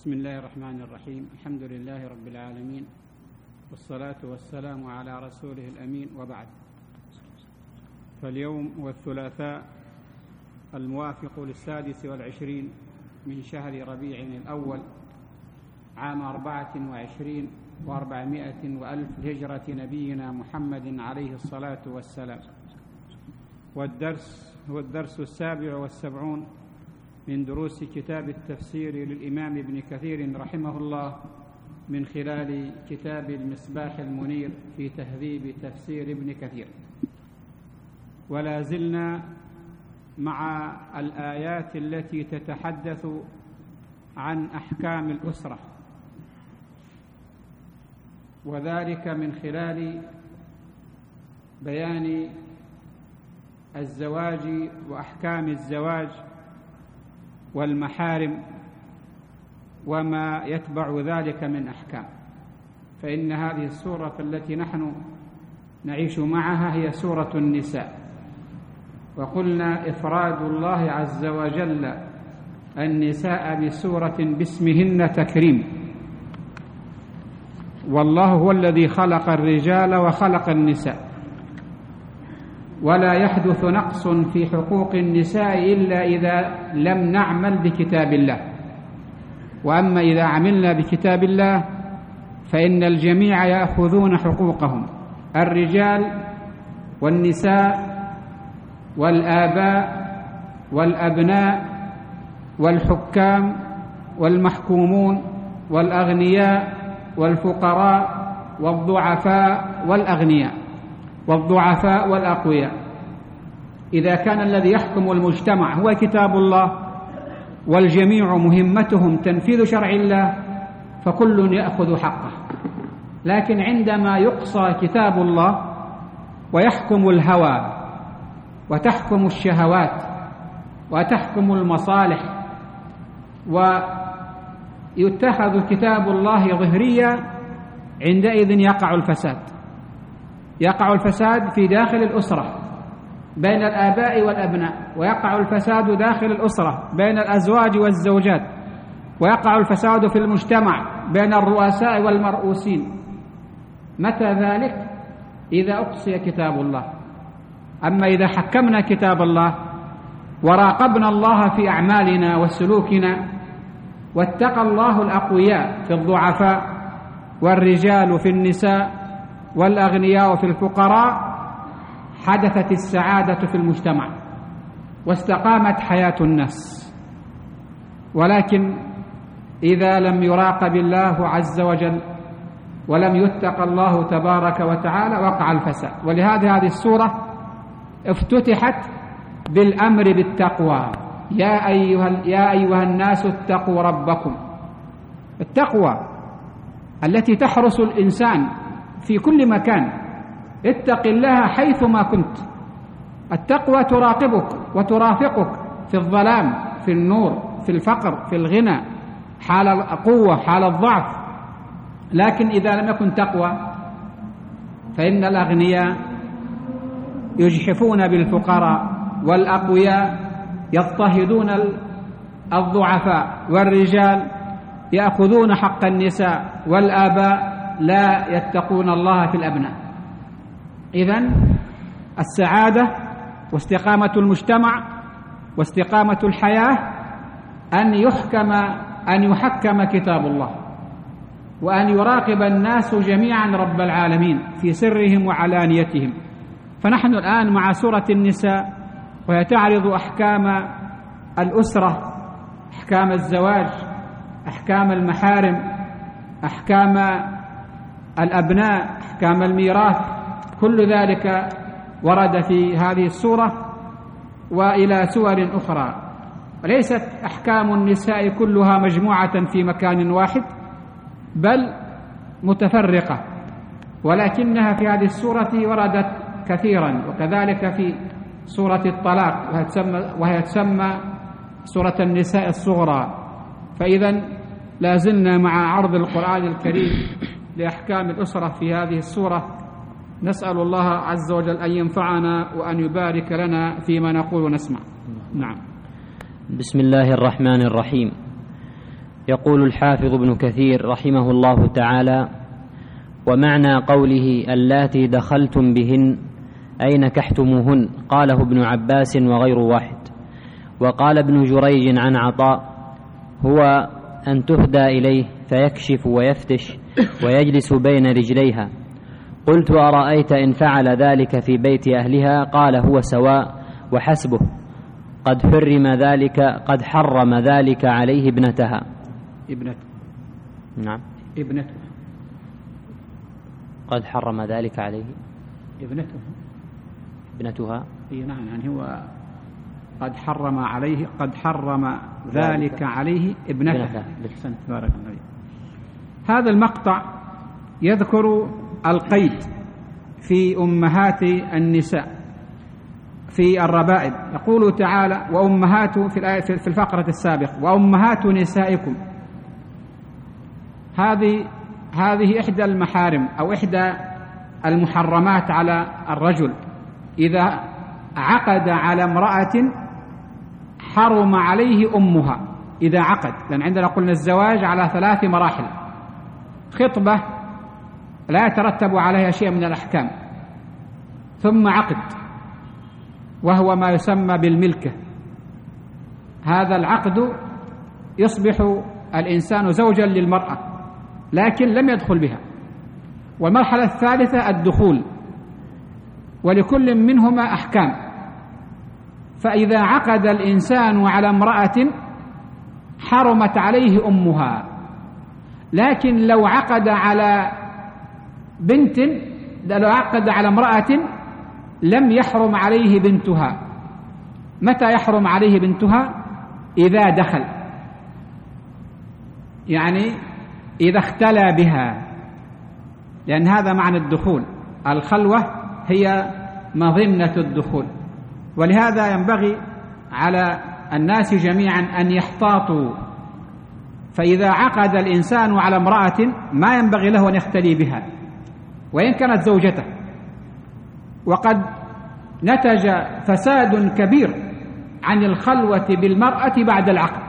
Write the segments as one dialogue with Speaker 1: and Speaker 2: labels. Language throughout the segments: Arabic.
Speaker 1: بسم الله الرحمن الرحيم. الحمد لله رب العالمين، والصلاة والسلام على رسوله الأمين، وبعد. فاليوم هو الثلاثاء الموافق ل26 من شهر ربيع الأول عام 24 و400 وألف لهجرة نبينا محمد عليه الصلاة والسلام. والدرس هو الدرس 77 من دروس كتاب التفسير للإمام ابن كثير رحمه الله من خلال كتاب المصباح المنير في تهذيب تفسير ابن كثير. ولا زلنا مع الآيات التي تتحدث عن أحكام الأسرة، وذلك من خلال بيان الزواج وأحكام الزواج والمحارم وما يتبع ذلك من أحكام. فإن هذه السورة التي نحن نعيش معها هي سورة النساء، وقلنا إفراد الله عز وجل النساء بسورة باسمهن تكريم، والله هو الذي خلق الرجال وخلق النساء، ولا يحدث نقص في حقوق النساء إلا إذا لم نعمل بكتاب الله. وأما إذا عملنا بكتاب الله فإن الجميع يأخذون حقوقهم، الرجال والنساء والآباء والأبناء والحكام والمحكومون والأغنياء والفقراء والضعفاء والأغنياء والضعفاء والأقوياء. إذا كان الذي يحكم المجتمع هو كتاب الله والجميع مهمتهم تنفيذ شرع الله فكل يأخذ حقه. لكن عندما يقصى كتاب الله ويحكم الهوى وتحكم الشهوات وتحكم المصالح ويتخذ كتاب الله ظهريا، عندئذ يقع الفساد. يقع الفساد في داخل الأسرة بين الآباء والأبناء، ويقع الفساد داخل الأسرة بين الأزواج والزوجات، ويقع الفساد في المجتمع بين الرؤساء والمرؤوسين. متى ذلك؟ إذا أقصي كتاب الله. أما إذا حكمنا كتاب الله وراقبنا الله في أعمالنا وسلوكنا، واتقى الله الأقوياء في الضعفاء والرجال في النساء والأغنياء في الفقراء، حدثت السعادة في المجتمع واستقامت حياة الناس. ولكن إذا لم يراقب الله عز وجل ولم يتق الله تبارك وتعالى وقع الفساد. ولهذا هذه السورة افتتحت بالأمر بالتقوى. يا أيها الناس اتقوا ربكم. التقوى التي تحرس الإنسان في كل مكان. اتق الله حيثما كنت. التقوى تراقبك وترافقك في الظلام، في النور، في الفقر، في الغنى، حال القوة، حال الضعف. لكن إذا لم يكن تقوى فإن الأغنياء يجحفون بالفقراء، والأقوياء يضطهدون الضعفاء، والرجال يأخذون حق النساء، والآباء لا يتقون الله في الأبناء. إذن السعادة واستقامة المجتمع واستقامة الحياة أن يحكم كتاب الله، وأن يراقب الناس جميعا رب العالمين في سرهم وعلانيتهم. فنحن الآن مع سورة النساء، وهي تعرض أحكام الأسرة، أحكام الزواج، أحكام المحارم، أحكام الأبناء، أحكام الميراث. كل ذلك ورد في هذه السورة وإلى سور أخرى. وليست أحكام النساء كلها مجموعة في مكان واحد، بل متفرقة، ولكنها في هذه السورة وردت كثيرا. وكذلك في سورة الطلاق، وهي تسمى سورة النساء الصغرى. فإذا لازلنا مع عرض القرآن الكريم لأحكام الأسرة في هذه السورة. نسأل الله عز وجل أن ينفعنا وأن يبارك لنا فيما نقول ونسمع. نعم.
Speaker 2: بسم الله الرحمن الرحيم. يقول الحافظ ابن كثير رحمه الله تعالى: ومعنى قوله اللاتي دخلتم بهن أي نكحتموهن قاله ابن عباس وغير واحد. وقال ابن جريج عن عطاء: هو أن تهدى إليه فيكشف ويفتش ويجلس بين رجليها. قلت: أرأيت إن فعل ذلك في بيت أهلها؟ قال: هو سواء وحسبه، قد حرم ذلك عليه ابنتها. نعم، قد حرم ذلك عليه ابنتها.
Speaker 1: نعم، يعني هو قد حرم ذلك عليه ابنتها. بارك الله. هذا المقطع يذكر القيد في أمهات النساء في الربائب. يقول تعالى: وأمهات في الآية في الفقرة السابقة: وأمهات نسائكم. هذه إحدى المحارم أو إحدى المحرمات على الرجل. إذا عقد على امرأة حرم عليه أمها. إذا عقد، لأن عندنا قلنا الزواج على 3 مراحل: خطبة لا يترتب عليها شيء من الأحكام، ثم عقد وهو ما يسمى بالملكة. هذا العقد يصبح الإنسان زوجا للمرأة لكن لم يدخل بها. والمرحلة الثالثة الدخول، ولكل منهما أحكام. فإذا عقد الإنسان على امرأة حرمت عليه أمها، لكن لو عقد على امرأة لم يحرم عليه بنتها. متى يحرم عليه بنتها؟ إذا دخل، يعني إذا اختلى بها، لأن هذا معنى الدخول. الخلوة هي مظنة الدخول. ولهذا ينبغي على الناس جميعا أن يحتاطوا. فإذا عقد الإنسان على امرأة ما ينبغي له أن يختلي بها وإن كانت زوجته. وقد نتج فساد كبير عن الخلوة بالمرأة بعد العقد.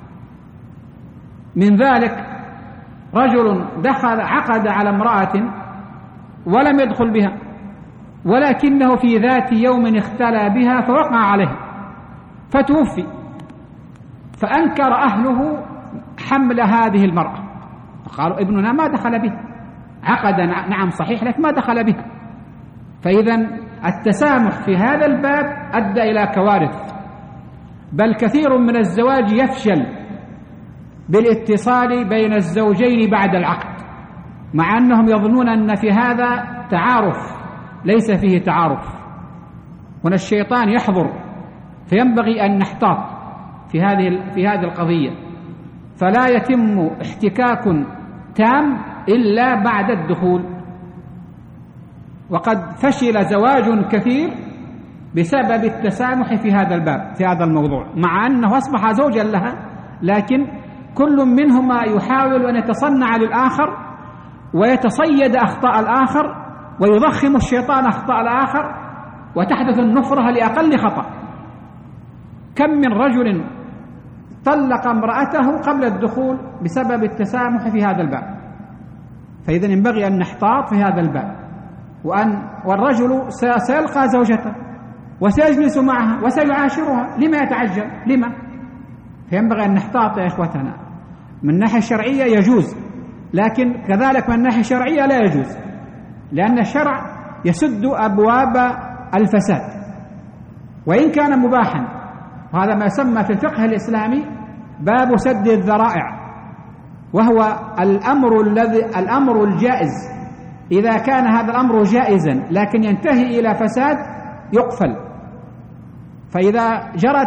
Speaker 1: من ذلك رجل عقد على امرأة ولم يدخل بها، ولكنه في ذات يوم اختلى بها فوقع عليها فتوفي، فأنكر أهله حمل هذه المرأة، فقالوا: ابننا ما دخل بها. عقد نعم صحيح، لكن ما دخل بها. فإذا التسامح في هذا الباب أدى إلى كوارث. بل كثير من الزواج يفشل بالاتصال بين الزوجين بعد العقد، مع أنهم يظنون أن في هذا تعارف. ليس فيه تعارف، هنا الشيطان يحضر. فينبغي أن نحتاط في هذه القضية. فلا يتم احتكاك تام إلا بعد الدخول. وقد فشل زواج كثير بسبب التسامح في هذا الباب، في هذا الموضوع، مع أنه أصبح زوجا لها، لكن كل منهما يحاول أن يتصنع للآخر ويتصيد أخطاء الآخر، ويضخم الشيطان أخطاء الآخر، وتحدث النفرة لأقل خطأ. كم من رجل طلق امرأته قبل الدخول بسبب التسامح في هذا الباب. فإذا ينبغي أن نحتاط في هذا الباب، والرجل سيلقى زوجته وسيجلس معها وسيعاشرها. لما يتعجل؟ لما؟ فينبغي أن نحتاط يا إخوتنا. من الناحية الشرعية يجوز، لكن كذلك من الناحية الشرعية لا يجوز، لأن الشرع يسد أبواب الفساد وإن كان مباحا. وهذا ما يسمى في الفقه الإسلامي باب سد الذرائع، وهو الأمر الجائز. إذا كان هذا الأمر جائزا لكن ينتهي إلى فساد يقفل. فإذا جرت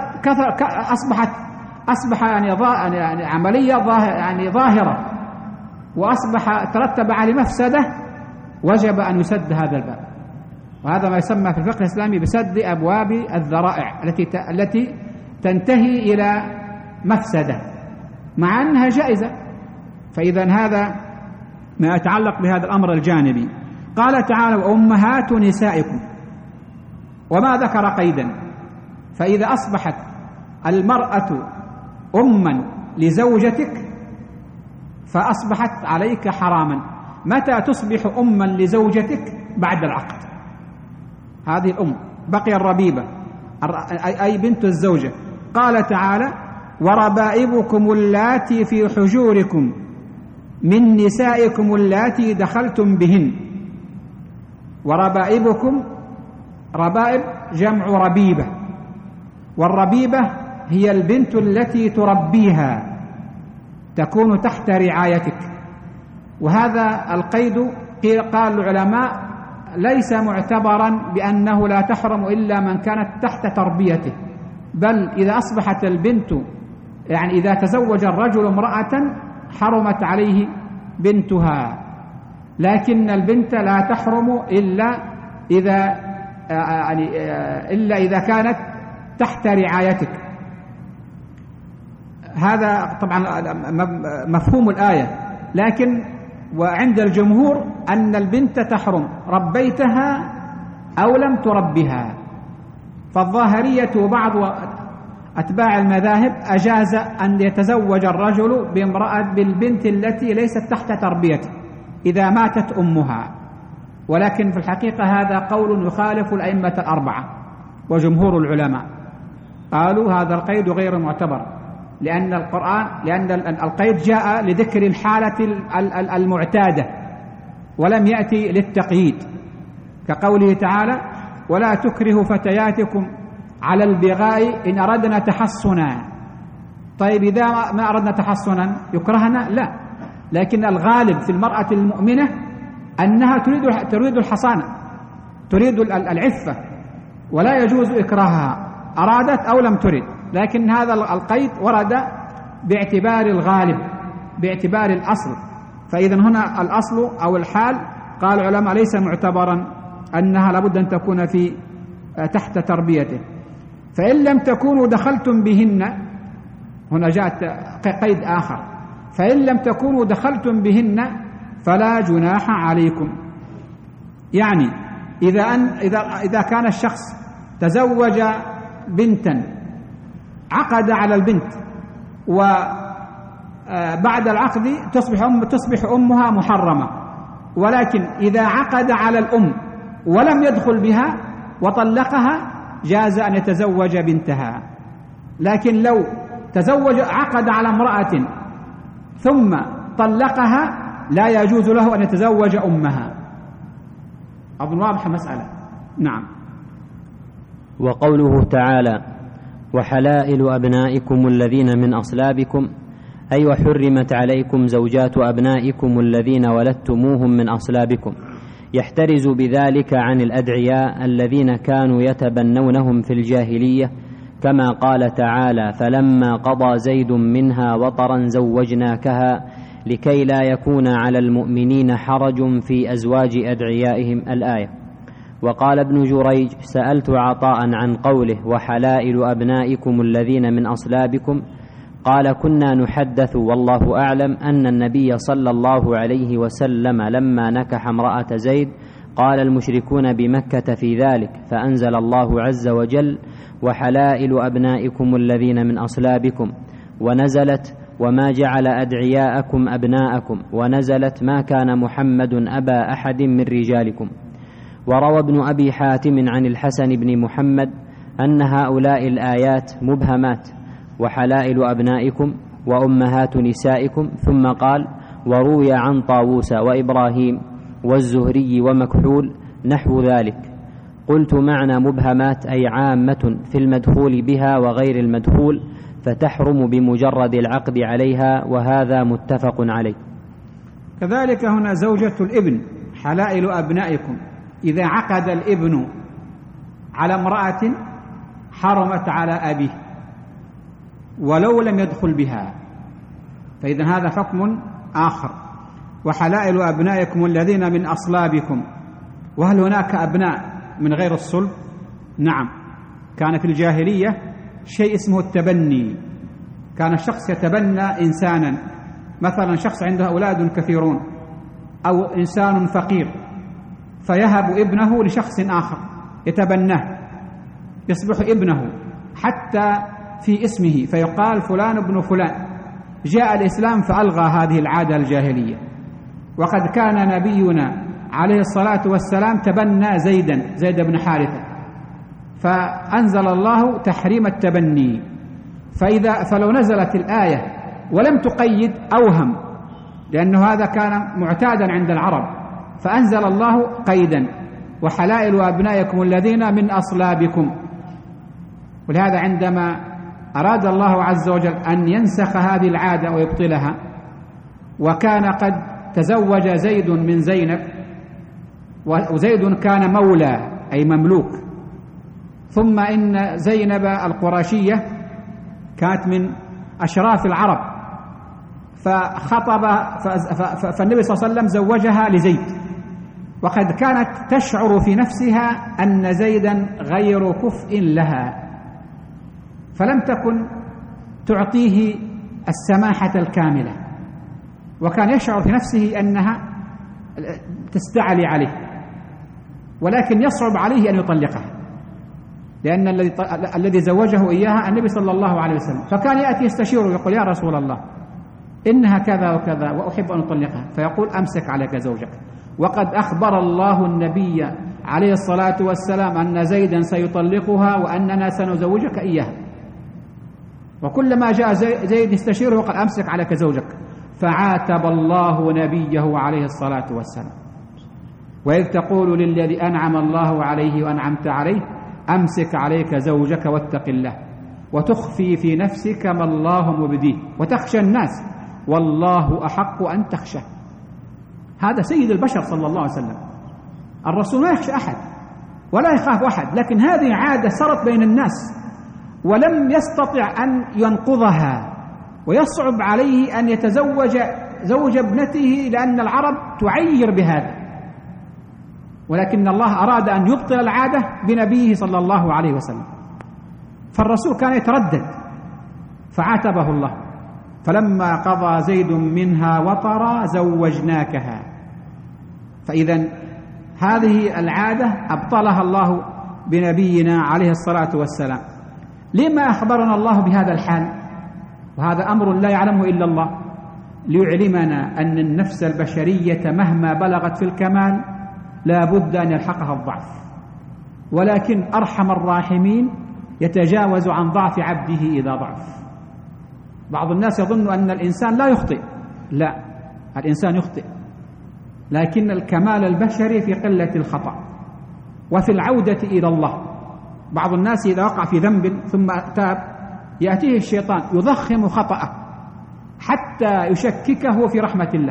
Speaker 1: أصبح يعني عملية ظاهرة، وأصبح ترتب على مفسدة، وجب أن يسد هذا الباب. وهذا ما يسمى في الفقه الإسلامي بسد أبواب الذرائع التي تنتهي إلى مفسدة مع أنها جائزة. فإذا هذا ما يتعلق بهذا الأمر الجانبي. قال تعالى: وأمهات نسائكم، وما ذكر قيدا. فإذا أصبحت المرأة أما لزوجتك فأصبحت عليك حراما. متى تصبح أما لزوجتك؟ بعد العقد. هذه الأم بقي الربيبة أي بنت الزوجة. قال تعالى: وربائبكم اللاتي في حجوركم من نسائكم اللاتي دخلتم بهن. وربائبكم، ربائب جمع ربيبة، والربيبة هي البنت التي تربيها، تكون تحت رعايتك. وهذا القيد قال العلماء ليس معتبرا بأنه لا تحرم إلا من كانت تحت تربيته، بل إذا أصبحت البنت، يعني إذا تزوج الرجل امرأة حرمت عليه بنتها، لكن البنت لا تحرم إلا إذا كانت تحت رعايتك. هذا طبعا مفهوم الآية. لكن وعند الجمهور أن البنت تحرم ربيتها أو لم تربها. فالظاهرية وبعض أتباع المذاهب أجاز أن يتزوج الرجل بامرأة بالبنت التي ليست تحت تربيته إذا ماتت أمها، ولكن في الحقيقة هذا قول يخالف الأئمة الأربعة وجمهور العلماء، قالوا هذا القيد غير معتبر، لأن القيد جاء لذكر الحالة المعتادة ولم يأتي للتقييد، كقوله تعالى: ولا تكرهوا فتياتكم على البغاء إن أردنا تحصنا. طيب إذا ما أردنا تحصنا يكرهنا؟ لا، لكن الغالب في المرأة المؤمنة أنها تريد الحصانة، تريد العفة، ولا يجوز إكراهها أرادت أو لم ترد. لكن هذا القيد ورد باعتبار الغالب، باعتبار الأصل. فإذا هنا الأصل أو الحال قال العلماء ليس معتبرا أنها لابد أن تكون تحت تربيته. فإن لم تكونوا دخلتم بهن، هنا جاءت قيد آخر، فإن لم تكونوا دخلتم بهن فلا جناح عليكم. يعني إذا كان الشخص تزوج بنتا، عقد على البنت، وبعد العقد تصبح أمها محرمة، ولكن إذا عقد على الأم ولم يدخل بها وطلقها جاز أن يتزوج بنتها. لكن لو عقد على امرأة ثم طلقها لا يجوز له أن يتزوج أمها. أظن واضح المسألة. نعم.
Speaker 2: وقوله تعالى: وحلائل أبنائكم الذين من أصلابكم، أي وحرمت عليكم زوجات أبنائكم الذين ولدتموهم من أصلابكم، يحترز بذلك عن الأدعياء الذين كانوا يتبنونهم في الجاهلية، كما قال تعالى: فلما قضى زيد منها وطرا زوجناكها لكي لا يكون على المؤمنين حرج في أزواج أدعيائهم، الآية. وقال ابن جريج: سألت عطاء عن قوله وحلائل أبنائكم الذين من أصلابكم، قال: كنا نحدث والله أعلم أن النبي صلى الله عليه وسلم لما نكح امرأة زيد قال المشركون بمكة في ذلك، فأنزل الله عز وجل: وحلائل أبنائكم الذين من أصلابكم، ونزلت: وما جعل أدعياءكم أبناءكم، ونزلت: ما كان محمد أبا أحد من رجالكم. وروى ابن أبي حاتم عن الحسن بن محمد أن هؤلاء الآيات مبهمات: وحلائل أبنائكم وأمهات نسائكم، ثم قال: وروي عن طاووس وإبراهيم والزهري ومكحول نحو ذلك. قلت: معنى مبهمات أي عامة في المدخول بها وغير المدخول، فتحرم بمجرد العقد عليها، وهذا متفق عليه.
Speaker 1: كذلك هنا زوجة الابن، حلائل أبنائكم، إذا عقد الابن على امرأة حرمت على أبيه ولو لم يدخل بها، فإذا هذا حكم آخر. وحلائل أبنائكم الذين من أصلابكم. وهل هناك أبناء من غير الصلب؟ نعم، كان في الجاهلية شيء اسمه التبني، كان الشخص يتبنى إنسانا، مثلا شخص عنده أولاد كثيرون أو إنسان فقير، فيهب ابنه لشخص آخر يتبناه، يصبح ابنه حتى في اسمه، فيقال فلان ابن فلان، جاء الإسلام فألغى هذه العادة الجاهلية. وقد كان نبينا عليه الصلاة والسلام تبنى زيد بن حارثة، فأنزل الله تحريم التبني. فلو نزلت الآية ولم تقيد أوهم، لأنه هذا كان معتادا عند العرب، فأنزل الله قيدا: وحلائل أبنائكم الذين من أصلابكم. ولهذا عندما أراد الله عز وجل أن ينسخ هذه العادة ويبطلها، وكان قد تزوج زيد من زينب، وزيد كان مولى أي مملوك، ثم إن زينب القرشية كانت من أشراف العرب، فالنبي صلى الله عليه وسلم زوجها لزيد، وقد كانت تشعر في نفسها أن زيدا غير كفء لها، فلم تكن تعطيه السماحة الكاملة، وكان يشعر في نفسه أنها تستعلي عليه، ولكن يصعب عليه أن يطلقها، لأن الذي زوجه إياها النبي صلى الله عليه وسلم، فكان يأتي يستشيره ويقول: يا رسول الله، إنها كذا وكذا وأحب أن أطلقها، فيقول: أمسك عليك زوجك. وقد أخبر الله النبي عليه الصلاة والسلام أن زيدا سيطلقها وأننا سنزوجك إياها، وكلما جاء زيد يستشيره قال: أمسك عليك زوجك. فعاتب الله نبيه عليه الصلاة والسلام: وإذ تقول للذي أنعم الله عليه وأنعمت عليه أمسك عليك زوجك واتق الله وتخفي في نفسك ما الله مبديه وتخشى الناس والله أحق أن تخشى. هذا سيد البشر صلى الله عليه وسلم. الرسول ما يخشى أحد ولا يخاف أحد، لكن هذه عادة سرت بين الناس ولم يستطع أن ينقضها، ويصعب عليه أن يتزوج زوج ابنته لأن العرب تعير بهذا، ولكن الله أراد أن يبطل العادة بنبيه صلى الله عليه وسلم، فالرسول كان يتردد فعاتبه الله: فلما قضى زيد منها وطرا زوجناكها. فإذا هذه العادة أبطلها الله بنبينا عليه الصلاة والسلام. لما أخبرنا الله بهذا الحال؟ وهذا أمر لا يعلمه إلا الله، ليعلمنا أن النفس البشرية مهما بلغت في الكمال لا بد أن يلحقها الضعف، ولكن أرحم الراحمين يتجاوز عن ضعف عبده إذا ضعف. بعض الناس يظن أن الإنسان لا يخطئ، لا، الإنسان يخطئ، لكن الكمال البشري في قلة الخطأ وفي العودة إلى الله. بعض الناس إذا وقع في ذنب ثم تاب يأتيه الشيطان يضخم خطأه حتى يشككه في رحمة الله.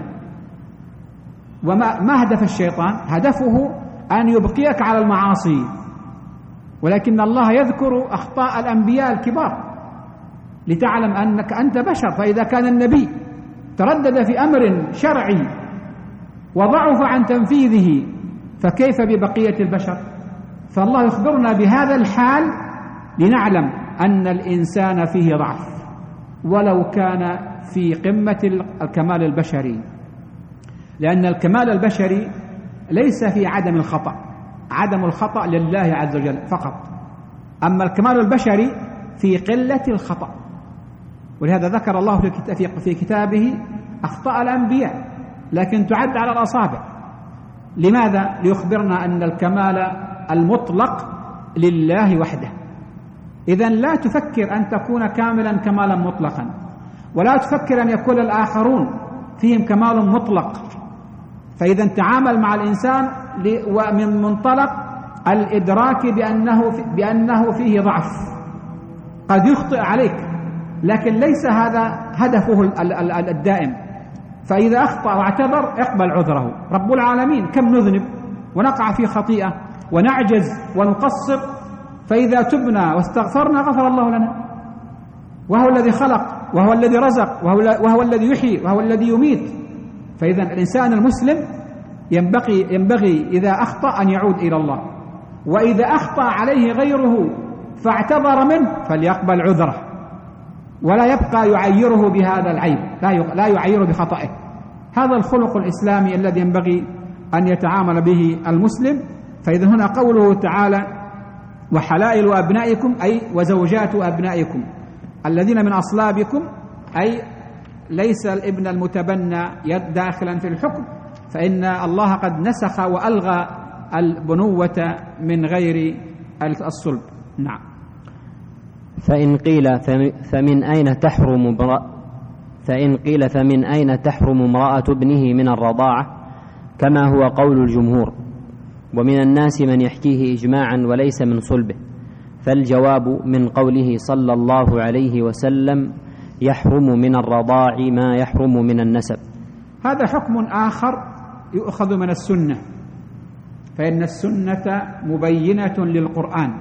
Speaker 1: وما هدف الشيطان؟ هدفه أن يبقيك على المعاصي، ولكن الله يذكر أخطاء الأنبياء الكبار لتعلم أنك أنت بشر. فإذا كان النبي تردد في أمر شرعي وضعف عن تنفيذه فكيف ببقية البشر؟ فالله يخبرنا بهذا الحال لنعلم أن الإنسان فيه ضعف ولو كان في قمة الكمال البشري، لأن الكمال البشري ليس في عدم الخطأ، عدم الخطأ لله عز وجل فقط، أما الكمال البشري في قلة الخطأ. ولهذا ذكر الله في كتابه أخطاء الأنبياء لكن تعد على الأصابع. لماذا؟ ليخبرنا أن الكمال المطلق لله وحده. إذن لا تفكر أن تكون كاملا كمالا مطلقا، ولا تفكر أن يكون الآخرون فيهم كمال مطلق. فإذا تعامل مع الإنسان ومن منطلق الإدراك بأنه فيه ضعف، قد يخطئ عليك لكن ليس هذا هدفه الدائم. فإذا أخطأ واعتذر اقبل عذره. رب العالمين كم نذنب ونقع في خطيئة ونعجز ونقصر، فإذا تبنا واستغفرنا غفر الله لنا، وهو الذي خلق وهو الذي رزق وهو الذي يحيي وهو الذي يميت. فإذا الإنسان المسلم ينبغي إذا أخطأ أن يعود إلى الله، وإذا أخطأ عليه غيره فاعتذر منه فليقبل عذره ولا يبقى يعيره بهذا العيب، لا يعيره بخطئه. هذا الخلق الإسلامي الذي ينبغي أن يتعامل به المسلم. فإذا هنا قوله تعالى وحلائل أبنائكم أي وزوجات أبنائكم الذين من أصلابكم، أي ليس الابن المتبنى داخلا في الحكم، فإن الله قد نسخ وألغى البنوة من غير الصلب. نعم.
Speaker 2: فإن قيل فمن أين تحرم امرأة ابنه من الرضاعة كما هو قول الجمهور، ومن الناس من يحكيه إجماعا وليس من صلبه، فالجواب من قوله صلى الله عليه وسلم يحرم من الرضاع ما يحرم من النسب.
Speaker 1: هذا حكم آخر يؤخذ من السنة، فإن السنة مبينة للقرآن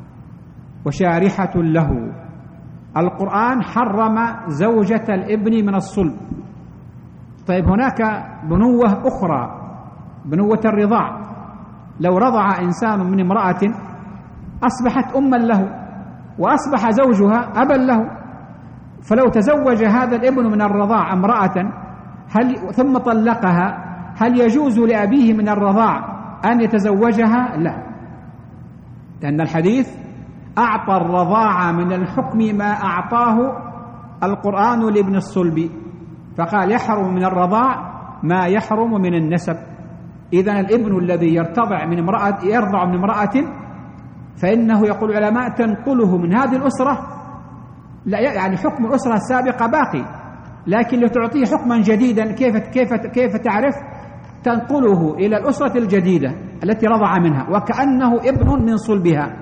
Speaker 1: وشارحة له. القرآن حرم زوجة الابن من الصلب. طيب هناك بنوة أخرى، بنوة الرضاع. لو رضع إنسان من امرأة أصبحت أما له وأصبح زوجها أبا له، فلو تزوج هذا الابن من الرضاع امرأة ثم طلقها، هل يجوز لأبيه من الرضاع أن يتزوجها؟ لا، لأن الحديث أعطى الرضاعة من الحكم ما أعطاه القرآن لابن الصلب، فقال يحرم من الرضاع ما يحرم من النسب. إذن الابن الذي يرضع من امرأة فإنه يقول العلماء تنقله من هذه الأسرة، لا يعني حكم الأسرة السابقة باقي، لكن لتعطيه حكما جديدا كيف تعرف؟ تنقله إلى الأسرة الجديدة التي رضع منها وكأنه ابن من صلبها.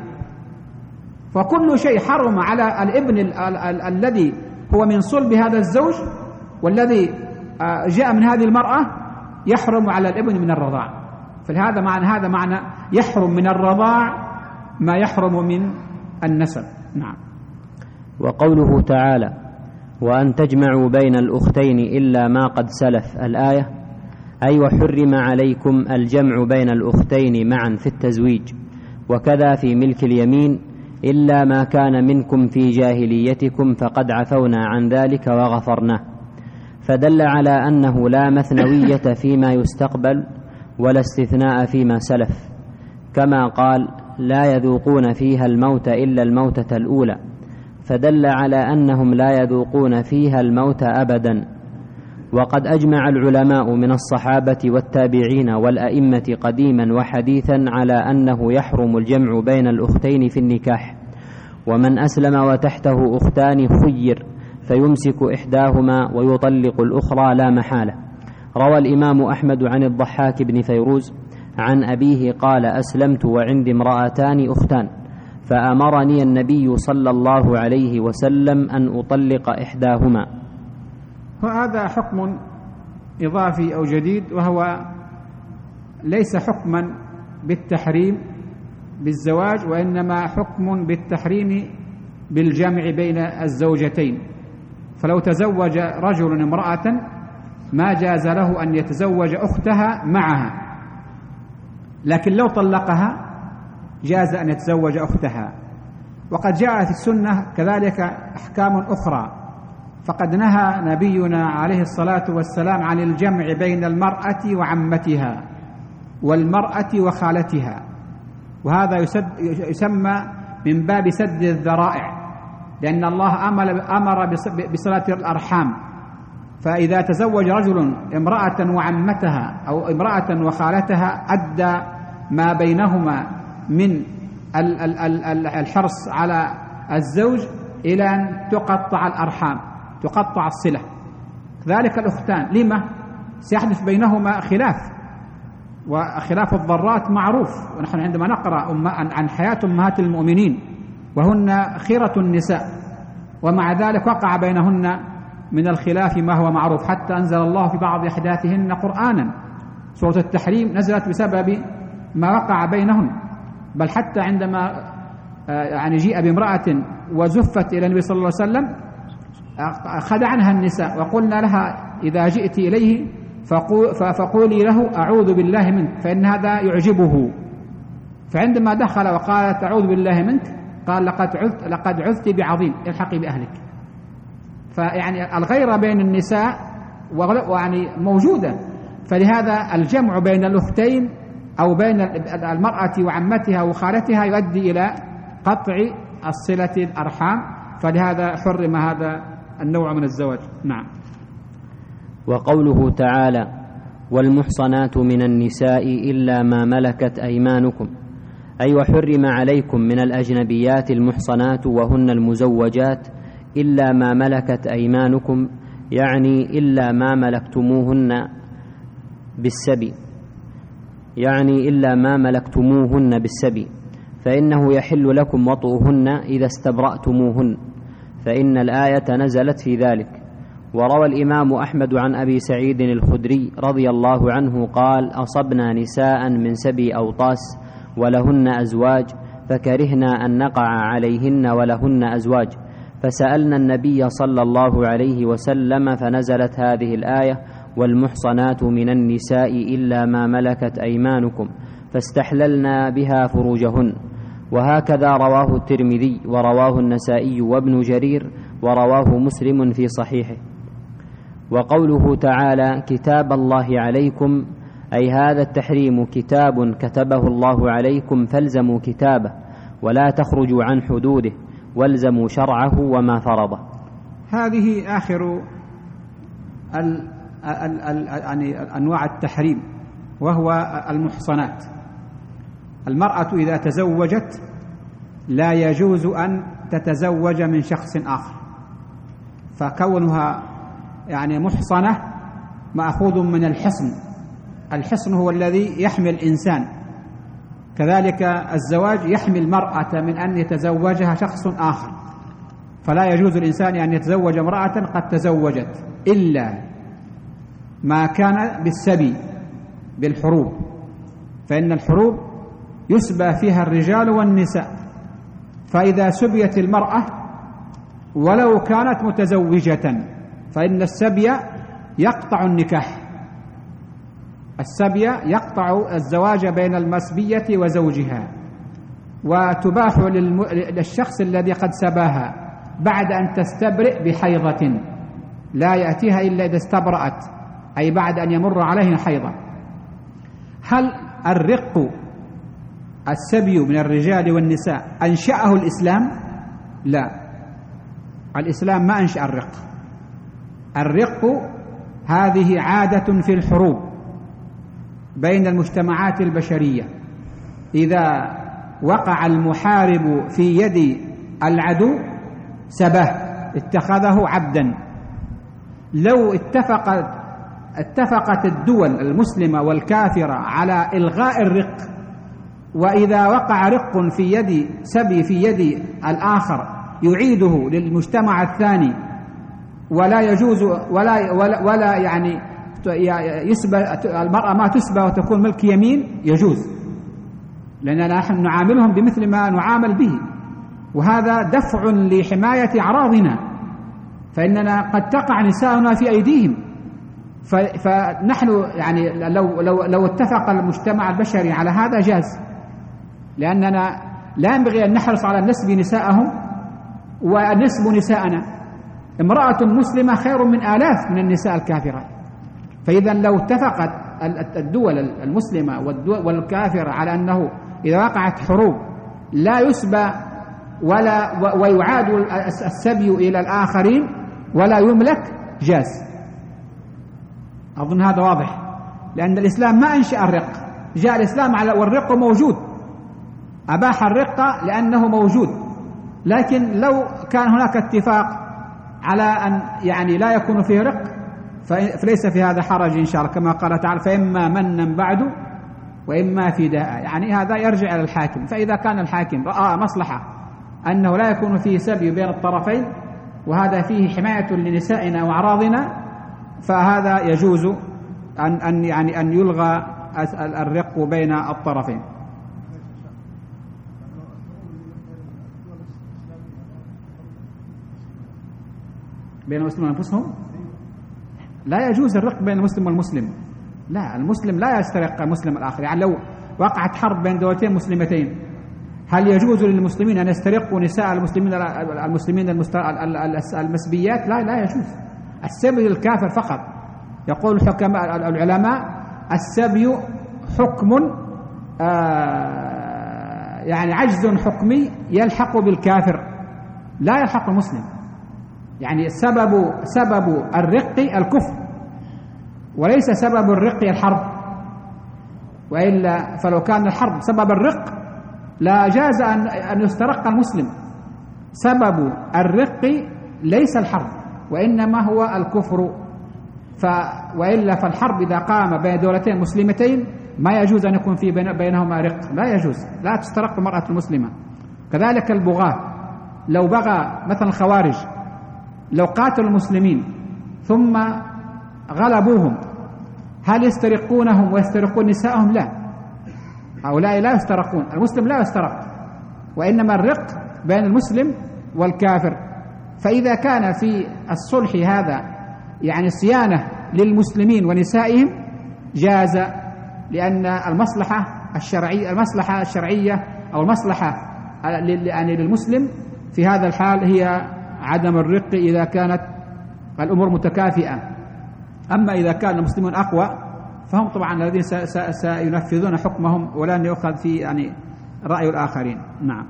Speaker 1: فكل شيء حرم على الابن الذي هو من صلب هذا الزوج والذي جاء من هذه المرأة يحرم على الابن من الرضاع. فهذا معنى يحرم من الرضاع ما يحرم من النسب. نعم.
Speaker 2: وقوله تعالى وأن تجمعوا بين الأختين إلا ما قد سلف، الآية أي وحرم عليكم الجمع بين الأختين معا في التزويج، وكذا في ملك اليمين إلا ما كان منكم في جاهليتكم فقد عفونا عن ذلك وغفرناه، فدل على أنه لا مثنوية فيما يستقبل ولا استثناء فيما سلف، كما قال لا يذوقون فيها الموت إلا الموتة الأولى، فدل على أنهم لا يذوقون فيها الموت أبدا. وقد أجمع العلماء من الصحابة والتابعين والأئمة قديما وحديثا على أنه يحرم الجمع بين الأختين في النكاح، ومن أسلم وتحته أختان خير فيمسك إحداهما ويطلق الأخرى لا محالة. روى الإمام أحمد عن الضحاك بن فيروز عن أبيه قال أسلمت وعندي امرأتان أختان، فأمرني النبي صلى الله عليه وسلم أن أطلق إحداهما.
Speaker 1: وهذا حكم إضافي أو جديد، وهو ليس حكما بالتحريم بالزواج، وإنما حكم بالتحريم بالجمع بين الزوجتين. فلو تزوج رجل امرأة ما جاز له أن يتزوج أختها معها، لكن لو طلقها جاز أن يتزوج أختها. وقد جاءت السنة كذلك أحكام أخرى، فقد نهى نبينا عليه الصلاة والسلام عن الجمع بين المرأة وعمتها والمرأة وخالتها، وهذا يسمى من باب سد الذرائع، لأن الله أمر بصلة الأرحام. فإذا تزوج رجل امرأة وعمتها أو امرأة وخالتها أدى ما بينهما من الحرص على الزوج إلى أن تقطع الأرحام، تقطع الصلة. ذلك الأختان لما سيحدث بينهما خلاف، وخلاف الضرات معروف، ونحن عندما نقرأ عن حياة أمهات المؤمنين وهن خيرة النساء، ومع ذلك وقع بينهن من الخلاف ما هو معروف، حتى أنزل الله في بعض أحداثهن قرآنا. سورة التحريم نزلت بسبب ما وقع بينهن، بل حتى عندما جيء بامرأة وزفت إلى النبي صلى الله عليه وسلم خدعنها النساء وقلنا لها إذا جئت إليه فقولي له أعوذ بالله منك فإن هذا يعجبه. فعندما دخل وقالت أعوذ بالله منك قال لقد عذت بعظيم، الحقي بأهلك. فيعني الغيرة بين النساء موجودة، فلهذا الجمع بين الأختين أو بين المرأة وعمتها وخالتها يؤدي إلى قطع الصلة الأرحام، فلهذا حرم هذا النوع من الزواج. نعم.
Speaker 2: وقوله تعالى: والمحصنات من النساء إلا ما ملكت أيمانكم، أي وحرم عليكم من الأجنبيات المحصنات وهن المزوجات إلا ما ملكت أيمانكم، يعني إلا ما ملكتموهن بالسبي، يعني إلا ما ملكتموهن بالسبي، فإنه يحل لكم وطئهن إذا استبرأتموهن، فإن الآية نزلت في ذلك. وروى الإمام أحمد عن أبي سعيد الخدري رضي الله عنه قال: أصبنا نساء من سبي أوطاس ولهن أزواج، فكرهنا أن نقع عليهن ولهن أزواج، فسألنا النبي صلى الله عليه وسلم فنزلت هذه الآية: والمحصنات من النساء إلا ما ملكت أيمانكم، فاستحللنا بها فروجهن. وهكذا رواه الترمذي ورواه النسائي وابن جرير ورواه مسلم في صحيحه. وقوله تعالى: كتاب الله عليكم، أي هذا التحريم كتاب كتبه الله عليكم فالزموا كتابه ولا تخرجوا عن حدوده والزموا شرعه وما فرضه.
Speaker 1: هذه آخر أنواع التحريم، وهو المحصنات. المرأة إذا تزوجت لا يجوز أن تتزوج من شخص آخر، فكونها محصنة مأخوذ من الحصن. الحصن هو الذي يحمي الإنسان، كذلك الزواج يحمي المرأة من أن يتزوجها شخص آخر، فلا يجوز الإنسان أن يتزوج امرأة قد تزوجت إلا ما كان بالسبي، بالحروب، فإن الحروب يسبى فيها الرجال والنساء، فإذا سبيت المرأة ولو كانت متزوجة فإن السبي يقطع النكاح، السبي يقطع الزواج بين المسبية وزوجها، وتباح للشخص الذي قد سباها بعد أن تستبرئ بحيضة، لا يأتيها إلا إذا استبرأت، أي بعد أن يمر عليه حيضة. هل الرق السبي من الرجال والنساء أنشأه الإسلام؟ لا، الإسلام ما أنشأ الرق. الرق هذه عادة في الحروب بين المجتمعات البشرية، إذا وقع المحارب في يد العدو سباه، اتخذه عبدا. لو اتفقت الدول المسلمة والكافرة على إلغاء الرق، وإذا وقع رق في يد سبي في يد الآخر يعيده للمجتمع الثاني، ولا يجوز ولا يسبى المرأة ما تسبى وتكون ملك يمين، يجوز، لأننا نحن نعاملهم بمثل ما نعامل به، وهذا دفع لحماية أعراضنا، فإننا قد تقع نساءنا في أيديهم، فنحن لو اتفق المجتمع البشري على هذا جاز، لأننا لا ينبغي أن نحرص على نسب نساءهم ونسب نساءنا. امرأة مسلمة خير من آلاف من النساء الكافرات، فإذا لو اتفقت الدول المسلمة والكافرة على أنه إذا وقعت حروب لا يسبى ويعاد السبي إلى الآخرين ولا يملك، جاز. أظن هذا واضح، لأن الإسلام ما أنشأ الرق، جاء الإسلام والرق موجود، أباح الرق لأنه موجود، لكن لو كان هناك اتفاق على أن لا يكون فيه رق فليس في هذا حرج إن شاء الله، كما قال تعالى: فإما منا بعد وإما فداء، هذا يرجع إلى الحاكم. فإذا كان الحاكم رأى مصلحة أنه لا يكون فيه سبي بين الطرفين، وهذا فيه حماية لنسائنا وأعراضنا، فهذا يجوز أن يلغى الرق بين الطرفين. بين المسلمين أنفسهم لا يجوز الرق بين المسلم والمسلم، لا، المسلم لا يسترق المسلم الآخر. لو وقعت حرب بين دولتين مسلمتين، هل يجوز للمسلمين أن يسترقوا نساء المسلمين المسبيات؟ لا يجوز. السبي للكافر فقط. يقول العلماء: السبي حكم عجز حكمي يلحق بالكافر، لا يلحق المسلم. سبب الرق الكفر، وليس سبب الرق الحرب، وإلا فلو كان الحرب سبب الرق لا جاز أن يسترق المسلم. سبب الرق ليس الحرب وإنما هو الكفر، وإلا فالحرب إذا قام بين دولتين مسلمتين ما يجوز أن يكون في بينهما رق، لا يجوز، لا تسترق المرأة المسلمة. كذلك البغاة، لو بغى مثلا الخوارج لو قاتلوا المسلمين ثم غلبوهم هل يسترقونهم ويسترقون نساءهم؟ لا، هؤلاء لا يسترقون، المسلم لا يسترق، وإنما الرق بين المسلم والكافر. فإذا كان في الصلح هذا يعني صيانة للمسلمين ونسائهم جاز، لأن المصلحة الشرعية أو المصلحة يعني للمسلم في هذا الحال هي عدم الرق إذا كانت الأمور متكافئة. أما إذا كان المسلمون أقوى فهم طبعا الذين سينفذون حكمهم ولن يؤخذ في يعني رأي الآخرين. نعم.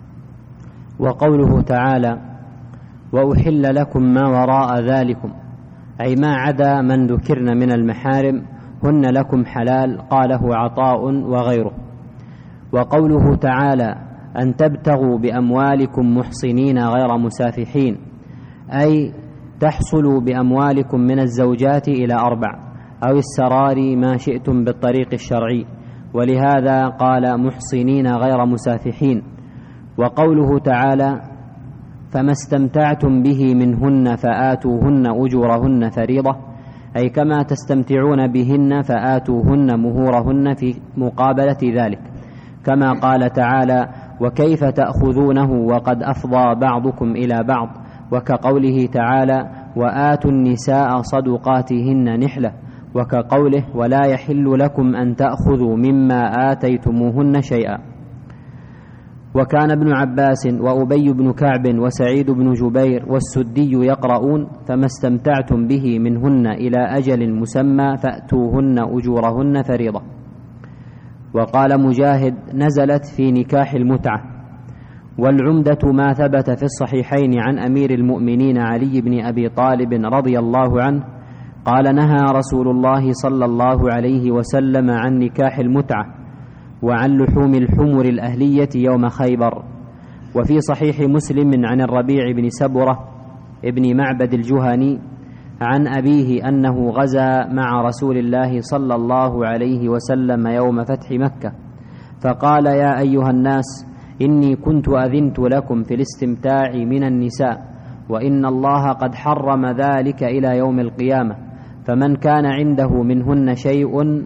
Speaker 2: وقوله تعالى: وأحل لكم ما وراء ذلكم، أي ما عدا من ذكرن من المحارم هن لكم حلال، قاله عطاء وغيره. وقوله تعالى: أن تبتغوا بأموالكم محصنين غير مسافحين، أي تحصلوا بأموالكم من الزوجات إلى 4 أو السرار ما شئتم بالطريق الشرعي، ولهذا قال محصنين غير مسافحين. وقوله تعالى: فما استمتعتم به منهن فآتوهن أجورهن فريضة، أي كما تستمتعون بهن فآتوهن مهورهن في مقابلة ذلك، كما قال تعالى: وكيف تأخذونه وقد أفضى بعضكم إلى بعض، وكقوله تعالى: وآتوا النساء صدقاتهن نحلة، وكقوله: ولا يحل لكم أن تأخذوا مما آتيتموهن شيئا. وكان ابن عباس وأبي بن كعب وسعيد بن جبير والسدي يقرؤون: فما استمتعتم به منهن إلى أجل مسمى فأتوهن أجورهن فريضة. وقال مجاهد: نزلت في نكاح المتعة. والعمدة ما ثبت في الصحيحين عن أمير المؤمنين علي بن أبي طالب رضي الله عنه قال: نهى رسول الله صلى الله عليه وسلم عن نكاح المتعة وعن لحوم الحمر الأهلية يوم خيبر. وفي صحيح مسلم عن الربيع بن سبرة ابن معبد الجهني عن أبيه أنه غزا مع رسول الله صلى الله عليه وسلم يوم فتح مكة، فقال: يا أيها الناس، إني كنت أذنت لكم في الاستمتاع من النساء، وإن الله قد حرم ذلك إلى يوم القيامة، فمن كان عنده منهن شيء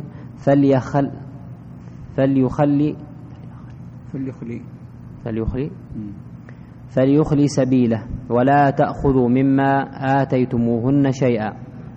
Speaker 2: فليخلي سبيله، ولا تأخذوا مما آتيتموهن شيئا.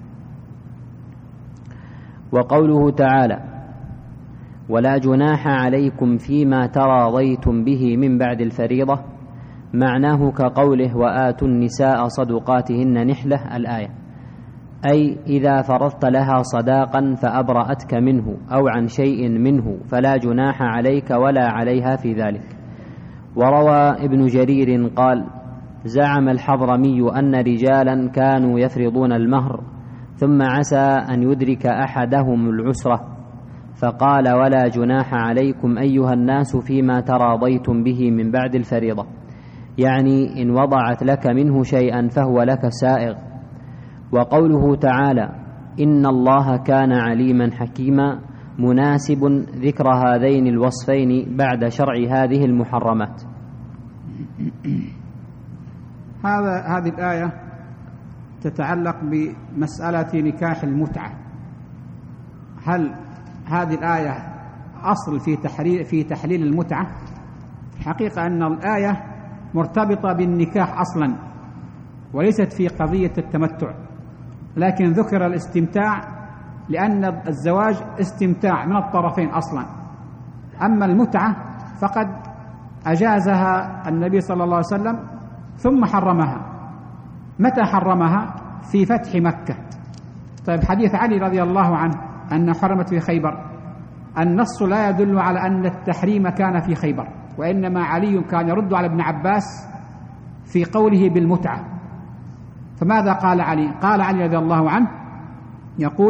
Speaker 2: وقوله تعالى: ولا جناح عليكم فيما تراضيتم به من بعد الفريضة، معناه كقوله: وآتوا النساء صدقاتهن نحلة الآية، أي إذا فرضت لها صداقا فأبرأتك منه أو عن شيء منه فلا جناح عليك ولا عليها في ذلك. وروى ابن جرير قال: زعم الحضرمي أن رجالا كانوا يفرضون المهر ثم عسى أن يدرك أحدهم العسرة، فقال: ولا جناح عليكم أيها الناس فيما تراضيتم به من بعد الفريضة، يعني إن وضعت لك منه شيئا فهو لك سائغ. وقوله تعالى: إن الله كان عليما حكيما، مناسب ذكر هذين الوصفين بعد شرع هذه المحرمات.
Speaker 1: هذه الآية تتعلق بمسألة نكاح المتعة. هل هذه الآية أصل في تحليل المتعة؟ الحقيقة أن الآية مرتبطة بالنكاح أصلا وليست في قضية التمتع، لكن ذكر الاستمتاع لأن الزواج استمتاع من الطرفين أصلا. أما المتعة فقد أجازها النبي صلى الله عليه وسلم ثم حرمها. متى حرمها؟ في فتح مكة. طيب، حديث علي رضي الله عنه أن حرمت في خيبر، النص لا يدل على أن التحريم كان في خيبر، وإنما علي كان يرد على ابن عباس في قوله بالمتعة. فماذا قال علي؟ قال علي رضي الله عنه يقول: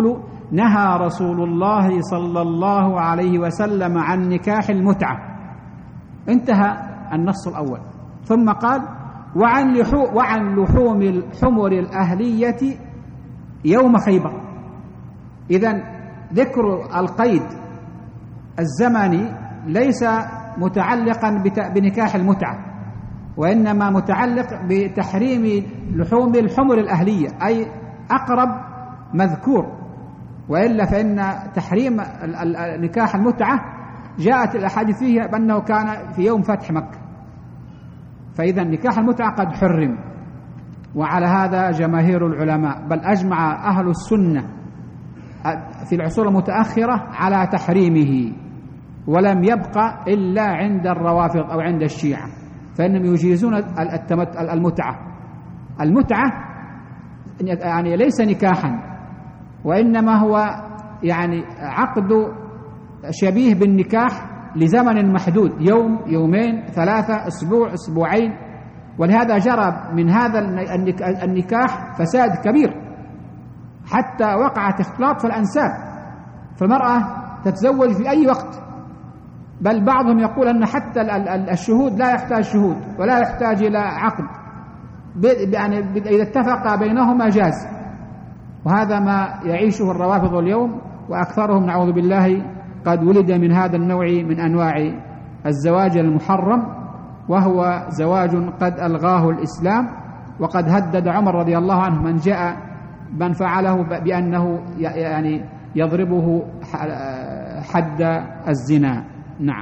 Speaker 1: نهى رسول الله صلى الله عليه وسلم عن نكاح المتعة. انتهى النص الأول. ثم قال وعن لحوم الحمر الأهلية يوم خيبر. إذن ذكر القيد الزمني ليس متعلقا بنكاح المتعة، وإنما متعلق بتحريم لحوم الحمر الأهلية، أي أقرب مذكور، وإلا فإن تحريم نكاح المتعة جاءت الأحاديث فيها بأنه كان في يوم فتح مكة، فإذا نكاح المتعة قد حرم. وعلى هذا جماهير العلماء، بل أجمع أهل السنة في العصور المتأخرة على تحريمه، ولم يبقى إلا عند الروافض أو عند الشيعة، فإنهم يجيزون المتعة. المتعة يعني ليس نكاحا، وإنما هو يعني عقد شبيه بالنكاح لزمن محدود، يوم، يومين، 3، أسبوع، أسبوعين. ولهذا جرى من هذا النكاح فساد كبير، حتى وقعت اختلاط في الأنساب، فالمرأة تتزوج في أي وقت، بل بعضهم يقول أن حتى الشهود لا يحتاج شهود ولا يحتاج إلى عقد، يعني إذا اتفق بينهما جاز. وهذا ما يعيشه الروافض اليوم، وأكثرهم نعوذ بالله قد ولد من هذا النوع من أنواع الزواج المحرم، وهو زواج قد ألغاه الإسلام. وقد هدد عمر رضي الله عنه من فعله بأنه يعني يضربه حد الزنا. نعم.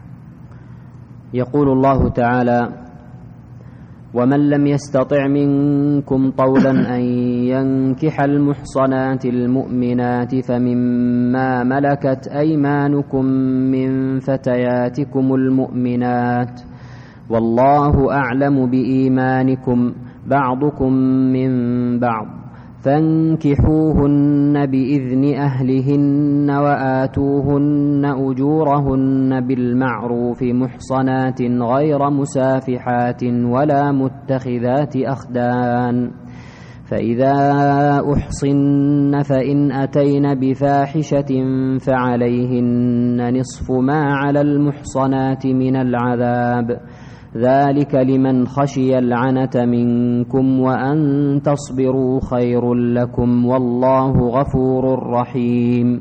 Speaker 2: يقول الله تعالى: ومن لم يستطع منكم طولا أن ينكح المحصنات المؤمنات فمما ملكت أيمانكم من فتياتكم المؤمنات والله أعلم بإيمانكم بعضكم من بعض فانكحوهن بإذن أهلهن وآتوهن أجورهن بالمعروف محصنات غير مسافحات ولا متخذات أخدان، فإذا أحصن فإن أتين بفاحشة فعليهن نصف ما على المحصنات من العذاب، ذلك لمن خشي العنة منكم وأن تصبروا خير لكم والله غفور رحيم.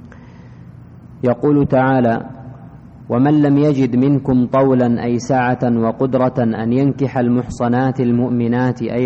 Speaker 2: يقول تعالى: ومن لم يجد منكم طولا أي سعة وقدرة أن ينكح المحصنات المؤمنات أي